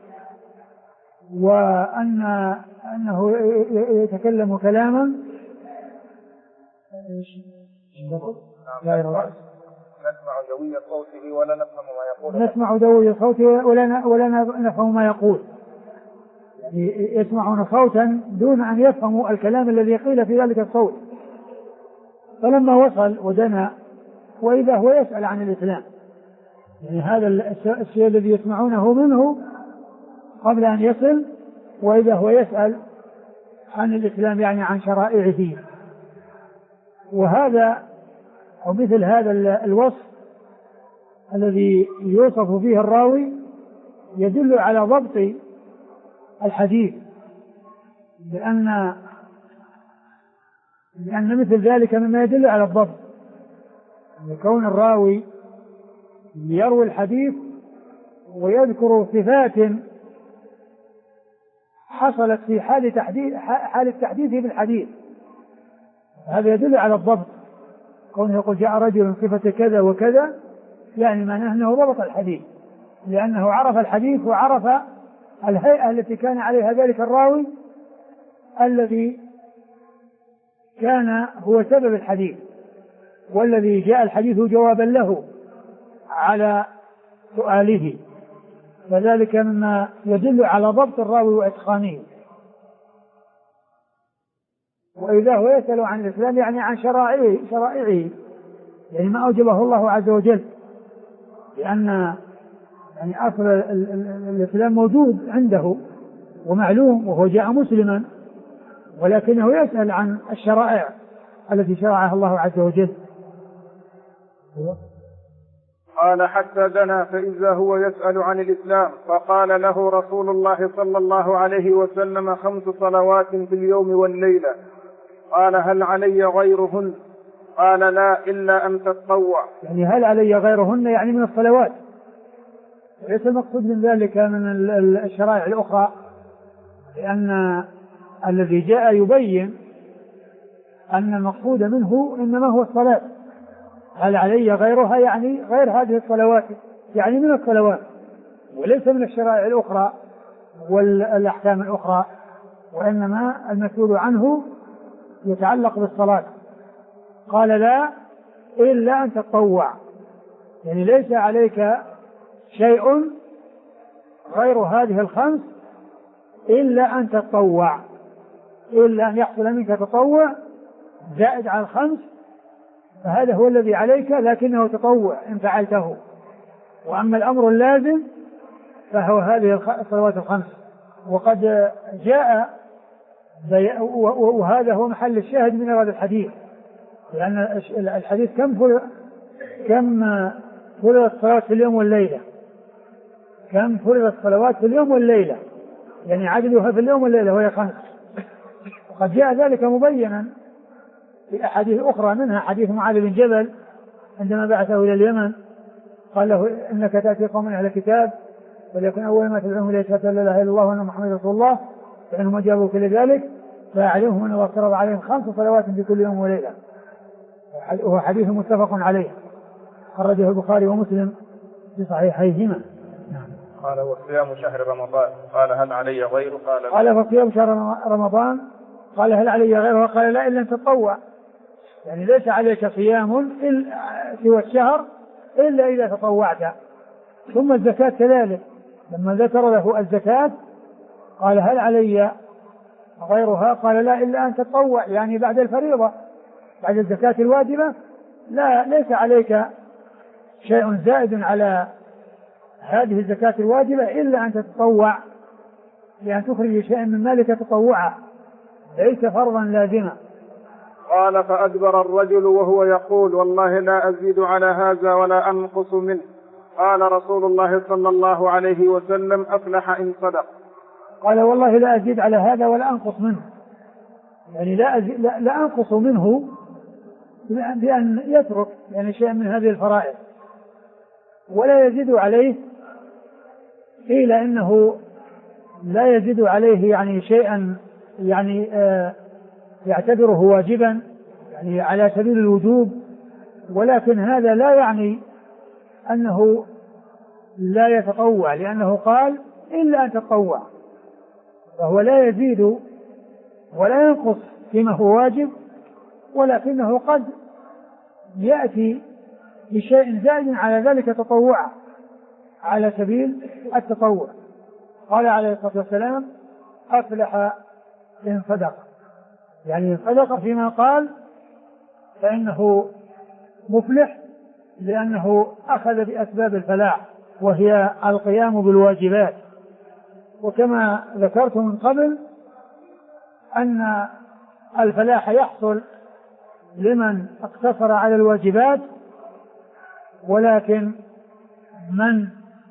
وأنه يتكلم كلاما نسمع دوي صوته ولا نفهم ما يقول. نسمع دوي صوته ولا نفهم ما يقول، يعني يسمعون صوتا دون أن يفهموا الكلام الذي قيل في ذلك الصوت. فلما وصل ودنا وإذا هو يسأل عن الإسلام، يعني هذا الشيء الذي يسمعونه منه قبل أن يصل، وإذا هو يسأل عن الإسلام يعني عن شرائعه. وهذا أو مثل هذا الوصف الذي يوصف فيه الراوي يدل على ضبط الحديث، لأن مثل ذلك مما يدل على الضبط، كون الراوي يروي الحديث ويذكر صفات حصلت في حال التحديث بالحديث، هذا يدل على الضبط. كونه يقول جاء رجل صفة كذا وكذا، يعني معناه أنه ضبط الحديث، لأنه عرف الحديث وعرف الهيئة التي كان عليها ذلك الراوي الذي كان هو سبب الحديث، والذي جاء الحديث جوابا له على سؤاله، فذلك مما يدل على ضبط الراوي وإتقانه. وإذا هو يسأل عن الإسلام يعني عن شرائعه، يعني ما أوجبه الله عز وجل، لأن يعني أصل الإسلام موجود عنده ومعلوم، وهو جاء مسلما، ولكنه يسأل عن الشرائع التي شرعها الله عز وجل. قال حتى دنا فإذا هو يسأل عن الإسلام، فقال له رسول الله صلى الله عليه وسلم 5 صلوات في اليوم والليلة. قال هل علي غيرهن؟ قال لا إلا أن تتطوع. يعني هل علي غيرهن يعني من الصلوات، ليس المقصود من ذلك من الشرائع الأخرى، لأن الذي جاء يبين أن المقصود منه إنما هو الصلاة. هل علي غيرها يعني غير هذه الصلوات، يعني من الصلوات، وليس من الشرائع الأخرى والأحكام الأخرى، وإنما المسؤول عنه يتعلق بالصلاة. قال لا إلا أن تتطوع، يعني ليس عليك شيء غير هذه ال5 إلا أن تتطوع، إلا أن يحصل منك تطوع زائد على 5، فهذا هو الذي عليك، لكنه تطوع إن فعلته. وأما الأمر اللازم فهو هذه الصلوات ال5. وقد جاء وهذا هو محل الشاهد من هذا الحديث، لأن الحديث كم فرضت الصلاة في اليوم والليلة، كم فرضت الصلوات في اليوم والليلة، يعني عددها في اليوم والليلة وهي 5. وقد جاء ذلك مبينا في أحاديث أخرى، منها حديث معاذ بن جبل عندما بعثه إلى اليمن قال له إنك تأتي قوم أهل الكتاب وليكن أول ما تدعوهم إليه شهادة لا إله إلا الله وأن محمد رسول الله، فإنهم أجابوا كل ذلك فأعلمهم أنه افترض عليهم 5 صلوات في كل يوم وليلة، وهو حديث متفق عليه خرجه البخاري ومسلم في صحيحيهما. قال وصيام شهر رمضان قال هل علي غيره؟ قال فصيام شهر رمضان قال هل علي غيره؟ قال لا إلا أن تطوع، يعني ليس عليك صيام سوى الشهر إلا إذا تطوعت. ثم الزكاة كذلك، لما ذكر له الزكاة قال هل علي غيرها؟ قال لا إلا أن تطوع، يعني بعد الفريضة بعد الزكاة الواجبة ليس عليك شيء زائد على هذه الزكاة الواجبة إلا أن تتطوع، لأن تخرج شيئا من مالك تطوعا ليس فرضا لازما. قال فأدبر الرجل وهو يقول والله لا أزيد على هذا ولا أنقص منه. قال رسول الله صلى الله عليه وسلم أفلح إن صدق. قال والله لا أزيد على هذا ولا أنقص منه، يعني لا أنقص منه بأن يترك يعني شيئا من هذه الفرائض ولا يزيد عليه، قيل إنه لا يزيد عليه يعني شيئا يعني يعتبره واجبا يعني على سبيل الوجوب، ولكن هذا لا يعني أنه لا يتطوع، لأنه قال إلا أن تتطوع، فهو لا يزيد ولا ينقص فيما هو واجب، ولكنه قد يأتي بشيء زائد على ذلك تطوعا على سبيل التطوع. قال عليه الصلاة والسلام أفلح إن صدق، يعني إن صدق فيما قال فإنه مفلح، لأنه أخذ بأسباب الفلاح وهي القيام بالواجبات. وكما ذكرت من قبل أن الفلاح يحصل لمن اقتصر على الواجبات، ولكن من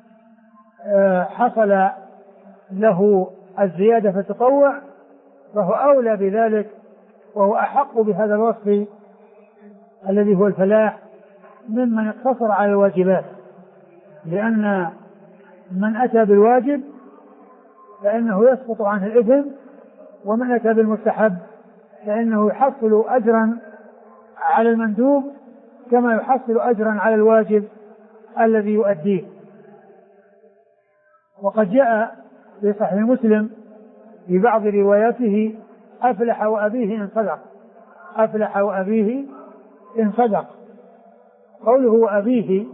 حصل له الزيادة في التطوع فهو أولى بذلك وهو أحق بهذا الوصف الذي هو الفلاح ممن اقتصر على الواجبات، لأن من أتى بالواجب فإنه يسقط عنه الإثم، ومن أتى بالمستحب فإنه يحصل أجرا على المندوب كما يحصل أجرا على الواجب الذي يؤديه. وقد جاء في صحيح مسلم في بعض رواياته أفلح وأبيه إن صدق، أفلح وأبيه إن صدق. قوله وأبيه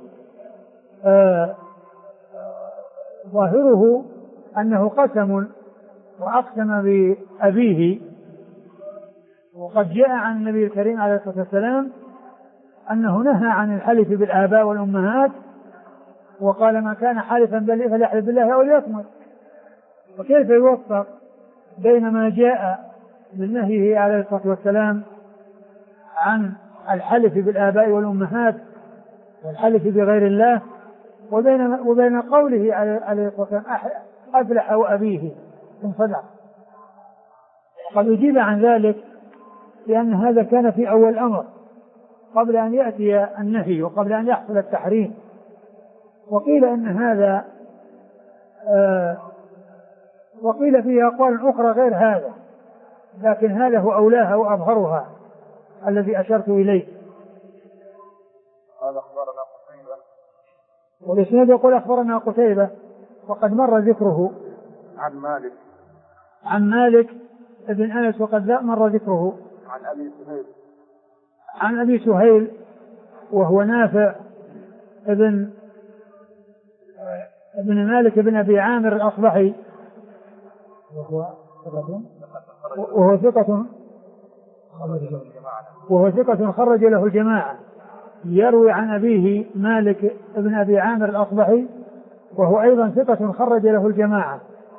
ظاهره أنه قسم وأقسم بأبيه. وقد جاء عن النبي الكريم عليه الصلاة والسلام أنه نهى عن الحلف بالآباء والأمهات، وقال ما كان حالفا فليحلف بالله أو ليصمت. وكيف يوفق بين ما جاء بالنهي عليه الصلاة والسلام عن الحلف بالآباء والأمهات والحلف بغير الله وبين قوله عليه الصلاة والسلام أفلح وأبيه إن صدق؟ قد أجيب عن ذلك لأن هذا كان في أول الأمر قبل أن يأتي النهي وقبل أن يحصل التحريم. وقيل إن هذا وقيل فيه أقوال أخرى غير هذا، لكن هذا هو أولاها وأظهرها الذي أشرت إليه. قال أخبرنا قتيبة، والإسناد يقول أخبرنا قتيبة وقد مر ذكره عن مالك ابن أنس وقد مر ذكره عن أبي سهيل وهو نافع ابن مالك ابن أبي عامر الأصبحي، وهو ثقة خرج له الجماعة. يروي عن أبيه مالك ابن أبي عامر الأصبحي وهو أيضا ثقة خرج له الجماعة.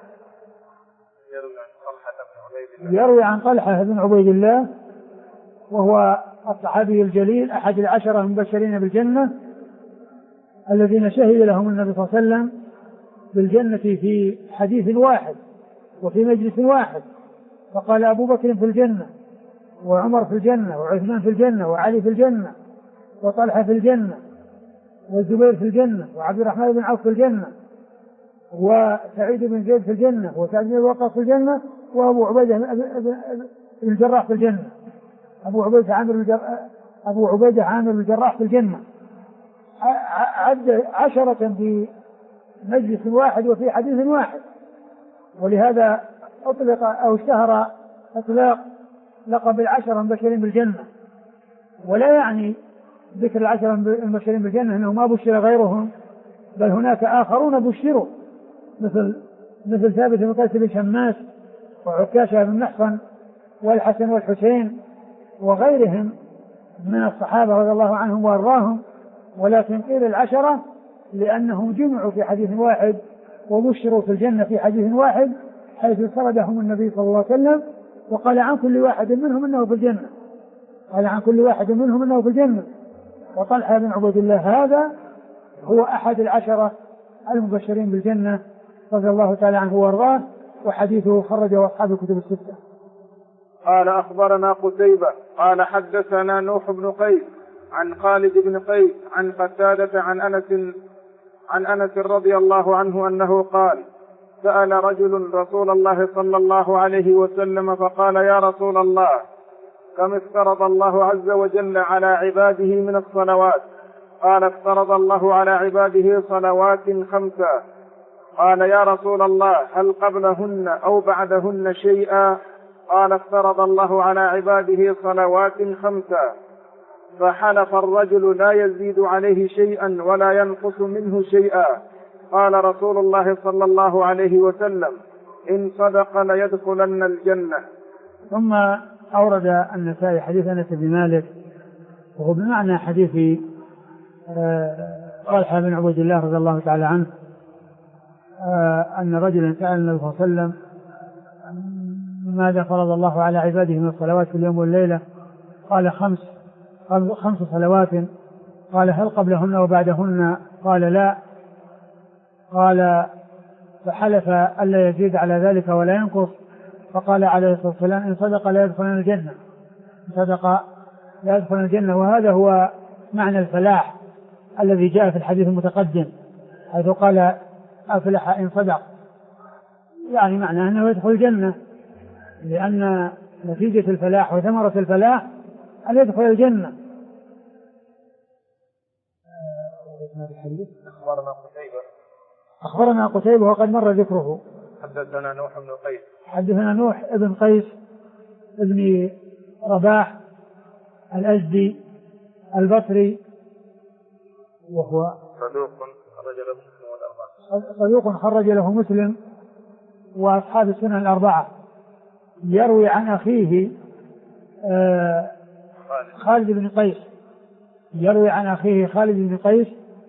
يروي عن طلحة بن عبيد الله وهو الصحابي الجليل أحد 10 المبشرين بالجنة، الذين شهد لهم النبي صلى الله عليه وسلم بالجنة في حديث واحد وفي مجلس واحد، فقال أبو بكر في الجنة، وعمر في الجنة، وعثمان في الجنة، وعلي في الجنة، وطلحة في الجنة، والزبير في الجنة، وعبد الرحمن بن عوف في الجنة، وسعيد بن زيد في الجنة، وسعد بن وقاص في الجنة، وأبو عبيدة بن الجراح في الجنة. أبو عبيدة عامر الجراح في الجنة. عد 10 في مجلس واحد وفي حديث واحد. ولهذا أطلق أو اشتهر إطلاق لقب 10 المبشرين بالجنة، ولا يعني ذكر 10 المبشرين بالجنة أنه ما بشر غيرهم، بل هناك آخرون بشروا مثل ثابت بن قيس بن شماس، وعكاشة بن محصن، والحسن والحسين، وغيرهم من الصحابة رضي الله عنهم وأرضاهم. ولكن قيل 10 لأنهم جمعوا في حديث واحد وبشروا في الجنة في حديث واحد، حيث سردهم النبي صلى الله عليه وسلم وقال عن كل واحد منهم أنه في الجنة، قال عن كل واحد منهم أنه في الجنة. وطلحة بن عبيد الله هذا هو أحد 10 المبشرين بالجنة رضي الله تعالى عنه وارضاه، وحديثه خرجه أصحاب الكتب الستة. قال أخبرنا قتيبة قال حدثنا نوح بن قيس عن خالد بن قيس عن قتادة عن أنس رضي الله عنه أنه قال: سأل رجل رسول الله صلى الله عليه وسلم فقال: يا رسول الله، كم افترض الله عز وجل على عباده من الصلوات؟ قال: افترض الله على عباده صلوات 5. قال: يا رسول الله، هل قبلهن أو بعدهن شيئا؟ قال: افترض الله على عباده صلوات 5. فحلف الرجل لا يزيد عليه شيئا ولا ينقص منه شيئا. قال رسول الله صلى الله عليه وسلم: إن صدق ليدخلن الجنة. ثم أورد النسائي حديث أنس بن مالك، وهو بمعنى حديث طلحة بن عبيد الله رضي الله تعالى عنه، أن رجلا سأل النبي صلى الله عليه وسلم: ماذا فرض الله على عباده من الصلوات في اليوم والليلة؟ قال: 5 صلوات. قال: هل قبلهن وبعدهن؟ قال: لا. قال: فحلف ألا يزيد على ذلك ولا ينقص. فقال عليه الصلاة والسلام: إن صدق لا يدخلن الجنة، إن صدق لا يدخلن الجنة. وهذا هو معنى الفلاح الذي جاء في الحديث المتقدم، حيث قال: أفلح إن صدق، يعني معنى أنه يدخل الجنة، لأن نتيجة الفلاح وثمرة الفلاح أن يدخل الجنة. أخبرنا قتيبة وقد مر ذكره. حدثنا نوح بن قيس، حدثنا نوح بن قيس ابن رباح الأزدي البصري، وهو صدوق خرج له مسلم وأصحاب السنن الأربعة. يروي عن أخيه خالد بن قيس، يروي عن أخيه خالد بن قيس،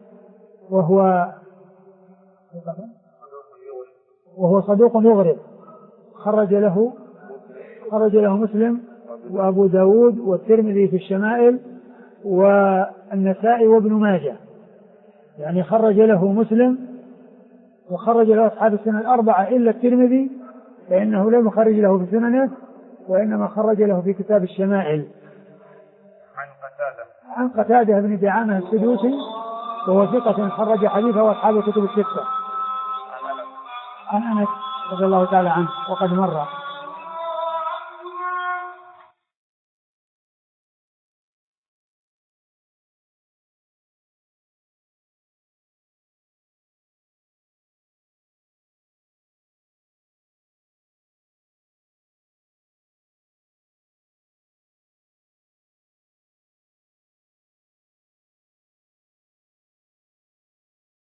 وهو صدوق يغرب، خرج له مسلم وأبو داود والترمذي في الشمائل والنسائي وابن ماجه، يعني خرج له مسلم وخرج له أصحاب السنن الأربعة إلا الترمذي، فإنه لم يخرج له في سننه، وإنما خرج له في كتاب الشمائل. عن قتادة بن دعامة السدوسي، وهو ثقة خرج حديثه وأصحاب الكتب الستة. عن أنس رضي الله تعالى عنه وقد مر.